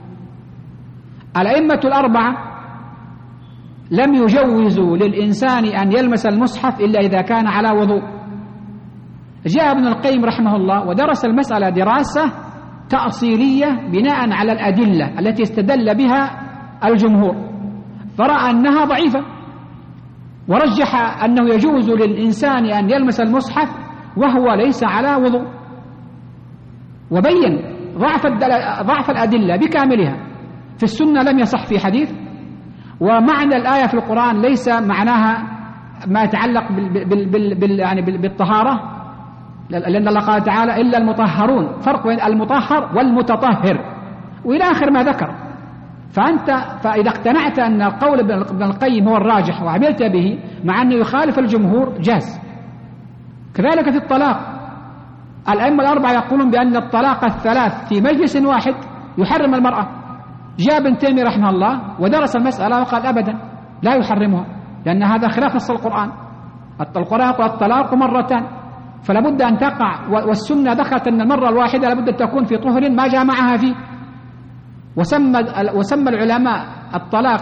Speaker 1: الأئمة الأربعة لم يجوزوا للإنسان أن يلمس المصحف إلا إذا كان على وضوء. جاء ابن القيم رحمه الله ودرس المسألة دراسة تأصيلية بناء على الأدلة التي استدل بها الجمهور، فرأى أنها ضعيفة ورجح أنه يجوز للإنسان أن يلمس المصحف وهو ليس على وضوء، وبين ضعف الأدلة بكاملها. في السنة لم يصح في حديث. ومعنى الآية في القرآن ليس معناها ما يتعلق يعني بالطهارة، لأن الله قال تعالى إلا المطهرون، فرق بين المطهر والمتطهر وإلى آخر ما ذكر. فإذا اقتنعت أن القول ابن القيم هو الراجح وعملت به مع أنه يخالف الجمهور جاز. كذلك في الطلاق، الأئمة الأربعة يقولون بأن الطلاق الثلاث في مجلس واحد يحرم المرأة. جاء ابن تيمية رحمه الله ودرس المسألة وقال أبدا لا يحرمها، لأن هذا خلاف نص القرآن. القرآن يقول الطلاق مرتان، فلا بد أن تقع، والسنة ذكرت أن المرة الواحدة لابد أن تكون في طهر ما جامعها فيه. وسمى العلماء الطلاق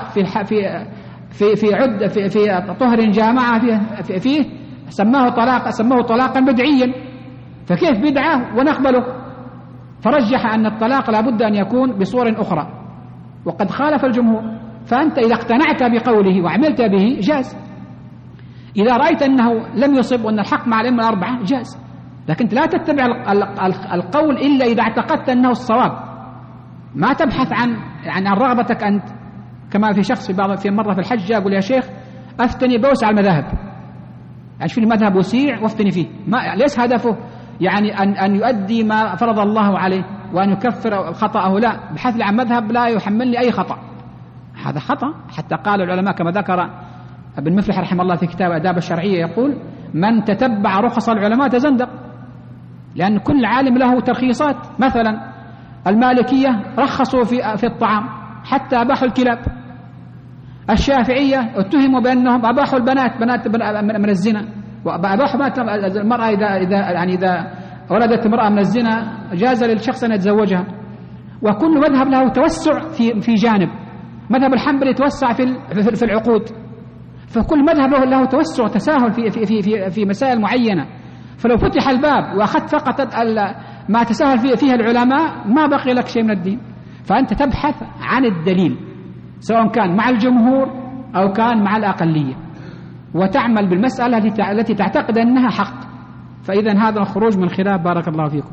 Speaker 1: في طهر جامعها فيه سموه طلاقا بدعيا، فكيف بدعة ونقبله؟ فرجح أن الطلاق لابد أن يكون بصور أخرى، وقد خالف الجمهور. فأنت إذا اقتنعت بقوله وعملت به جاز. إذا رأيت أنه لم يصب وأن الحق مع الأئمة الأربعة جاز، لكن لا تتبع القول إلا إذا اعتقدت أنه الصواب. ما تبحث عن رغبتك أنت، كما في شخص في مرة في الحج يقول يا شيخ أفتني بوسع المذاهب، يعني في مذهب وسيع وافتني فيه، ليس هدفه يعني أن يؤدي ما فرض الله عليه وأن يكفر خطأه، لا، بحث عن مذهب لا يحملني أي خطأ. هذا خطأ. حتى قال العلماء كما ذكر ابن مفلح رحمه الله في كتاب آداب الشرعية، يقول من تتبع رخص العلماء تزندق، لأن كل عالم له ترخيصات. مثلا المالكية رخصوا في الطعام حتى أباحوا الكلاب. الشافعية اتهموا بأنهم أباحوا بنات من الزنا، وأباحوا المرأة إذا ولدت امرأة من الزنا جاز للشخص أن يتزوجها. وكل مذهب له توسع في جانب. مذهب الحنبلي يتوسع في العقود، فكل مذهب له توسع تساهل في مسائل معينة. فلو فتح الباب وأخذت فقط ما تساهل فيها العلماء ما بقي لك شيء من الدين. فأنت تبحث عن الدليل سواء كان مع الجمهور أو كان مع الأقلية، وتعمل بالمسألة التي تعتقد أنها حق. فإذا هذا الخروج من خلاف. بارك الله فيكم.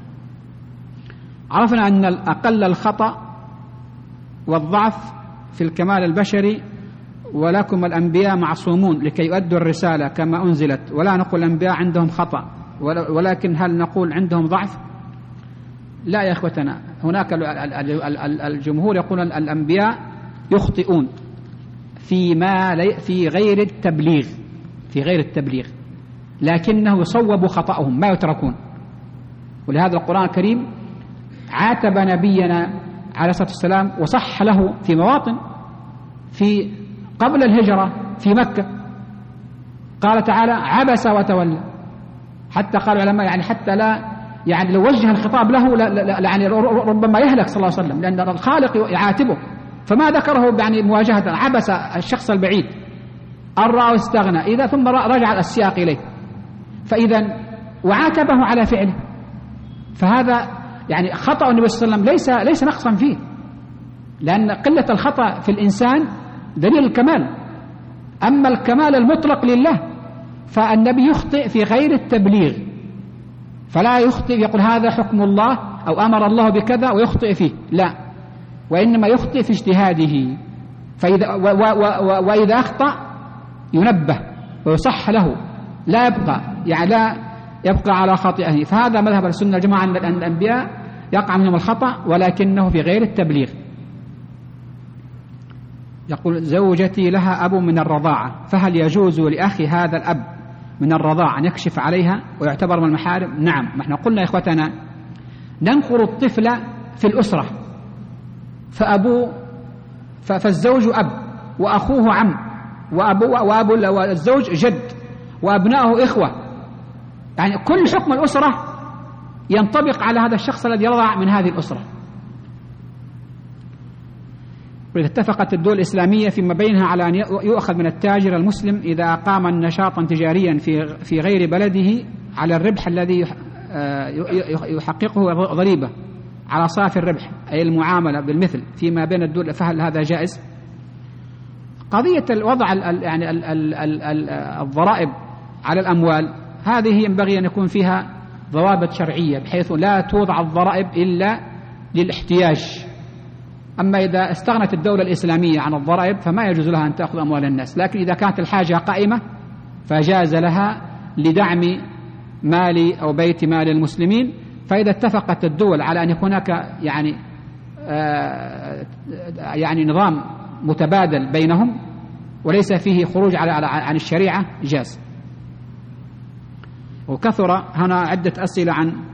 Speaker 1: عرفنا أن أقل الخطأ والضعف في الكمال البشري، ولكم الأنبياء معصومون لكي يؤدوا الرسالة كما أنزلت، ولا نقول الأنبياء عندهم خطأ، ولكن هل نقول عندهم ضعف؟ لا يا إخوتنا. هناك الجمهور يقول الأنبياء يخطئون في غير التبليغ، لكنه يصوب خطأهم ما يتركون. ولهذا القرآن الكريم عاتب نبينا عليه الصلاة والسلام وصح له في مواطن في قبل الهجرة في مكة. قال تعالى عبس وتولى، حتى قال العلماء يعني حتى لا يعني لو وجه الخطاب له يعني ربما يهلك صلى الله عليه وسلم، لأن الخالق يعاتبه. فما ذكره يعني مواجهة عبس الشخص البعيد، أن رأى استغنى، إذا ثم رجع السياق إليه، فإذا وعاتبه على فعله. فهذا يعني خطأ النبي صلى الله عليه وسلم ليس نقصا فيه، لأن قلة الخطأ في الإنسان دليل الكمال. أما الكمال المطلق لله فالنبي يخطئ في غير التبليغ، فلا يخطئ يقول هذا حكم الله أو أمر الله بكذا ويخطئ فيه، لا، وإنما يخطئ في اجتهاده. وإذا أخطأ ينبه ويصح له، لا يبقى على خاطئه. فهذا مذهب السنة الجماعة أن الأنبياء يقع منهم الخطأ ولكنه في غير التبليغ. يقول زوجتي لها أب من الرضاعة، فهل يجوز لأخي هذا الأب من الرضاعة أن يكشف عليها ويعتبر من المحارم؟ نعم. نحن قلنا يا إخوتنا ننقر الطفل في الأسرة، فالزوج أب وأخوه عم وأبو الزوج جد وأبنائه إخوة، يعني كل حكم الأسرة ينطبق على هذا الشخص الذي يرضع من هذه الأسرة. وإذا اتفقت الدول الإسلامية فيما بينها على أن يؤخذ من التاجر المسلم إذا أقام نشاطا تجاريا في غير بلده على الربح الذي يحققه ضريبة على صافي الربح، أي المعاملة بالمثل فيما بين الدول، فهل هذا جائز؟ قضية الوضع يعني الضرائب على الأموال هذه ينبغي أن يكون فيها ضوابط شرعية، بحيث لا توضع الضرائب إلا للاحتياج أما إذا استغنت الدولة الإسلامية عن الضرائب فما يجوز لها أن تأخذ أموال الناس، لكن إذا كانت الحاجة قائمة فجاز لها لدعم مال أو بيت مال المسلمين. فإذا اتفقت الدول على أن يكون هناك يعني نظام متبادل بينهم وليس فيه خروج عن الشريعة جاز. وكثر هنا عدة أسئلة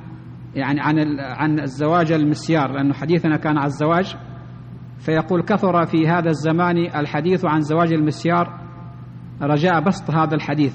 Speaker 1: عن الزواج المسيار، لأن حديثنا كان عن الزواج، فيقول كثر في هذا الزمان الحديث عن زواج المسيار، رجاء بسط هذا الحديث.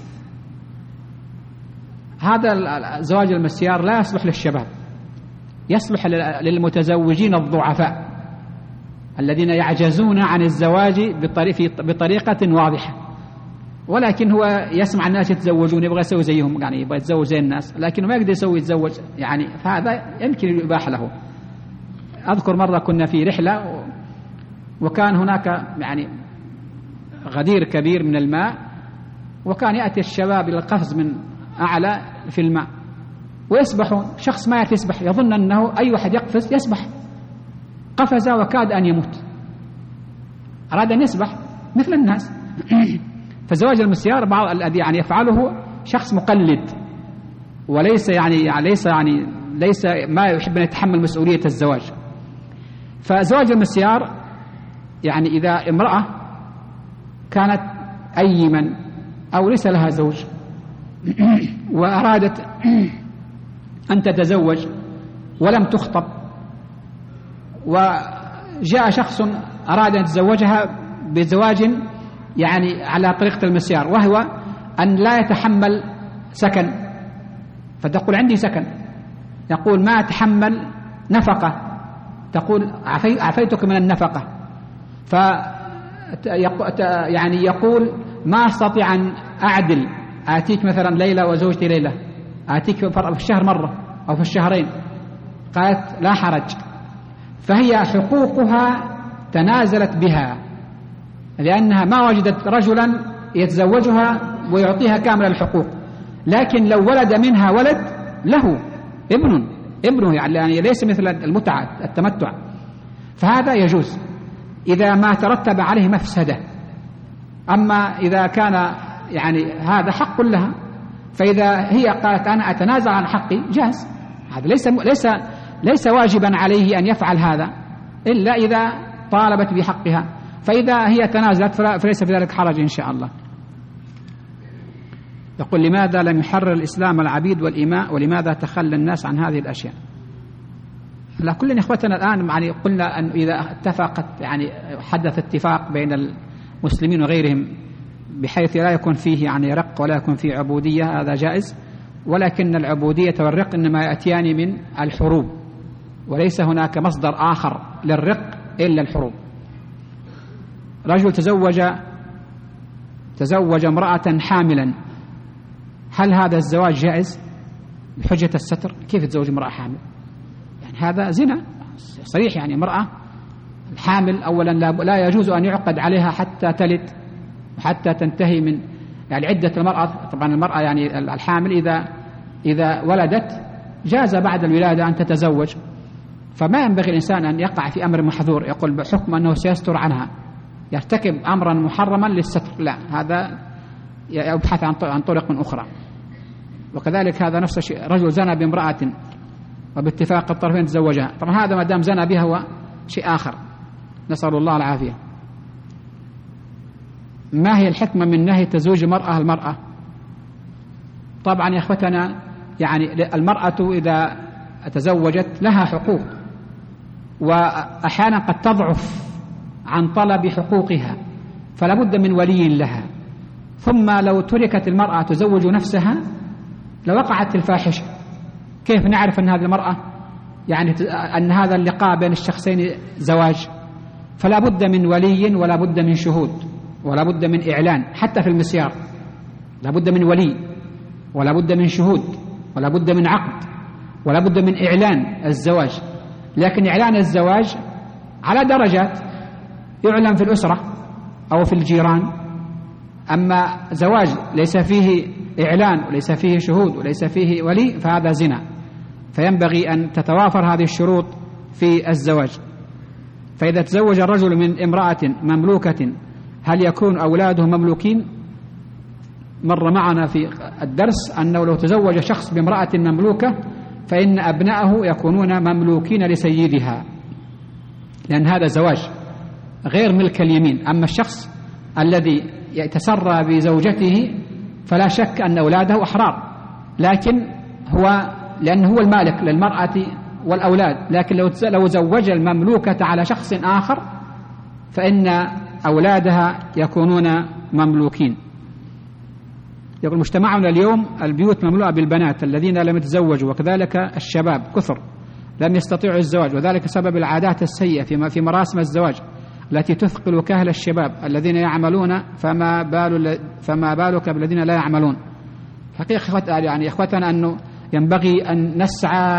Speaker 1: هذا الزواج المسيار لا يصلح للشباب، يصلح للمتزوجين الضعفاء الذين يعجزون عن الزواج بطريقة واضحة، ولكن هو يسمع الناس يتزوجون يبغى يسوي زيهم، يعني يبغى يتزوج زي الناس لكنه ما يقدر يتزوج يعني، فهذا يمكن يباح له. أذكر مرة كنا في رحلة وكان هناك يعني غدير كبير من الماء، وكان يأتي الشباب إلى القفز من أعلى في الماء ويسبحون. شخص ما يسبح يظن أنه أي واحد يقفز يسبح، قفز وكاد أن يموت، أراد أن يسبح مثل الناس. فزواج المسيار بعض الذي يعني يفعله شخص مقلد، وليس ليس ما يحب أن يتحمل مسؤولية الزواج. فزواج المسيار يعني إذا امرأة كانت أيما أو ليس لها زوج وأرادت أن تتزوج ولم تخطب، وجاء شخص أراد أن يتزوجها بزواج يعني على طريقة المسيار، وهو أن لا يتحمل سكن، فتقول عندي سكن، يقول ما أتحمل نفقة، تقول عفيتك من النفقة، يعني يقول ما أستطيع أن أعدل، آتيك مثلا ليلة وزوجتي ليلة، آتيك في الشهر مرة أو في الشهرين. قالت لا حرج، فهي حقوقها تنازلت بها لأنها ما وجدت رجلا يتزوجها ويعطيها كامل الحقوق. لكن لو ولد منها ولد له ابنه يعني ليس مثل المتعة التمتع، فهذا يجوز إذا ما ترتب عليه مفسدة. أما إذا كان يعني هذا حق لها، فإذا هي قالت أنا أتنازل عن حقي جاز، هذا ليس واجبا عليه أن يفعل هذا إلا إذا طالبت بحقها، فإذا هي تنازلت فليس في ذلك حرج إن شاء الله. يقول لماذا لم يحرر الإسلام العبيد والإماء، ولماذا تخلى الناس عن هذه الأشياء؟ لا كل إخوتنا الآن يعني قلنا أن إذا اتفقت يعني حدث اتفاق بين المسلمين وغيرهم بحيث لا يكون فيه يعني رق ولا يكون فيه عبودية، هذا جائز، ولكن العبودية والرق إنما يأتيان من الحروب، وليس هناك مصدر آخر للرق إلا الحروب. رجل تزوج امرأة حاملا، هل هذا الزواج جائز بحجة الستر؟ كيف تزوج امرأة حامل؟ يعني هذا زنا صريح، يعني امرأة الحامل أولا لا يجوز أن يعقد عليها حتى تلد وحتى تنتهي من يعني عدة المرأة. طبعا المرأة يعني الحامل إذا ولدت جاز بعد الولادة أن تتزوج، فما ينبغي الإنسان أن يقع في أمر محظور يقول بحكم أنه سيستر عنها يرتكب أمرا محرما للستر، لا، هذا يبحث عن طرق أخرى. وكذلك هذا نفس الشيء، رجل زنى بامرأة وباتفاق الطرفين تزوجها، طبعا هذا ما دام زنى بها هو شيء آخر، نسأل الله العافية. ما هي الحكمة من نهي تزويج المرأة؟ طبعا يا أخوتنا يعني المرأة إذا تزوجت لها حقوق، وأحيانا قد تضعف عن طلب حقوقها، فلا بد من ولي لها. ثم لو تركت المرأة تزوج نفسها لوقعت الفاحشة. كيف نعرف أن هذه المرأة يعني أن هذا اللقاء بين الشخصين زواج؟ فلا بد من ولي ولا بد من شهود ولا بد من إعلان، حتى في المسيار لا بد من ولي ولا بد من شهود ولا بد من عقد ولا بد من إعلان الزواج. لكن إعلان الزواج على درجات، يعلن في الأسرة أو في الجيران. أما زواج ليس فيه إعلان وليس فيه شهود وليس فيه ولي فهذا زنا، فينبغي أن تتوافر هذه الشروط في الزواج. فإذا تزوج الرجل من امرأة مملوكة هل يكون أولاده مملوكين؟ مر معنا في الدرس أنه لو تزوج شخص بامرأة مملوكة فإن أبنائه يكونون مملوكين لسيدها، لأن هذا زواج غير ملك اليمين. أما الشخص الذي يتسرى بزوجته فلا شك أن أولاده أحرار، لكن هو لأنه هو المالك للمرأة والأولاد، لكن لو زوج المملوكة على شخص آخر فإن أولادها يكونون مملوكين. يقول مجتمعنا اليوم البيوت مملوءة بالبنات الذين لم يتزوجوا، وكذلك الشباب كثر لم يستطيعوا الزواج، وذلك سبب العادات السيئة في مراسم الزواج التي تثقل كهل الشباب الذين يعملون، فما بالك بالذين لا يعملون. حقيقة يعني إخوتنا أنه ينبغي أن نسعى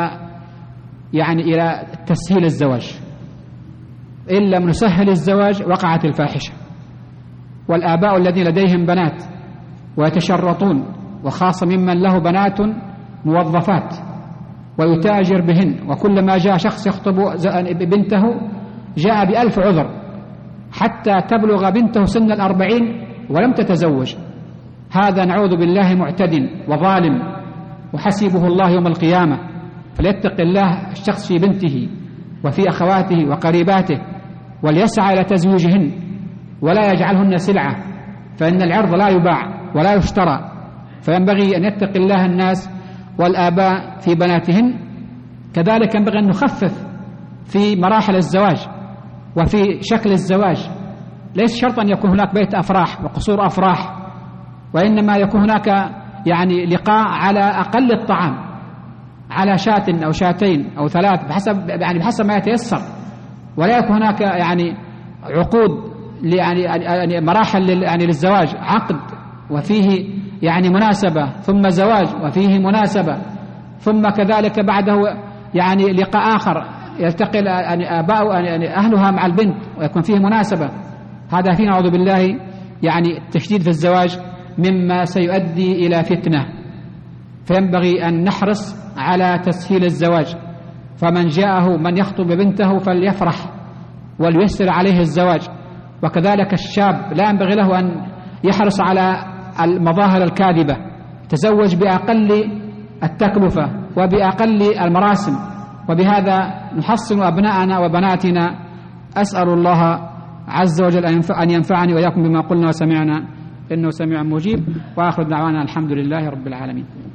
Speaker 1: إلى تسهيل الزواج، إن لم نسهل الزواج وقعت الفاحشة. والآباء الذين لديهم بنات ويتشرطون، وخاصة ممن له بنات موظفات ويتاجر بهن، وكلما جاء شخص يخطب بنته جاء ب1000 عذر حتى تبلغ بنته سن 40 ولم تتزوج. هذا نعوذ بالله معتد وظالم وحسيبه الله يوم القيامة. فليتق الله الشخص في بنته وفي أخواته وقريباته، وليسعى إلى تزويجهن ولا يجعلهن سلعة، فإن العرض لا يباع ولا يشترى. فينبغي أن يتق الله الناس والآباء في بناتهن. كذلك ينبغي أن نخفف في مراحل الزواج وفي شكل الزواج. ليس شرطا أن يكون هناك بيت أفراح وقصور أفراح، وإنما يكون هناك لقاء على أقل الطعام، على شاة أو شاتين أو 3 بحسب ما يتيسر، ولا يكون هناك عقود مراحل للزواج، عقد وفيه مناسبة، ثم زواج وفيه مناسبة، ثم كذلك بعده لقاء آخر يلتقي أهلها مع البنت ويكون فيه مناسبة. هذا فيه نعوذ بالله التشديد في الزواج مما سيؤدي إلى فتنة. فينبغي أن نحرص على تسهيل الزواج، فمن جاءه من يخطب بنته فليفرح وليسر عليه الزواج. وكذلك الشاب لا ينبغي له أن يحرص على المظاهر الكاذبة، تزوج بأقل التكلفة وبأقل المراسم، وبهذا نحصن أبناءنا وبناتنا. أسأل الله عز وجل أن ينفعني وإياكم بما قلنا وسمعنا، إنه سميع مجيب. وآخر دعوانا الحمد لله رب العالمين.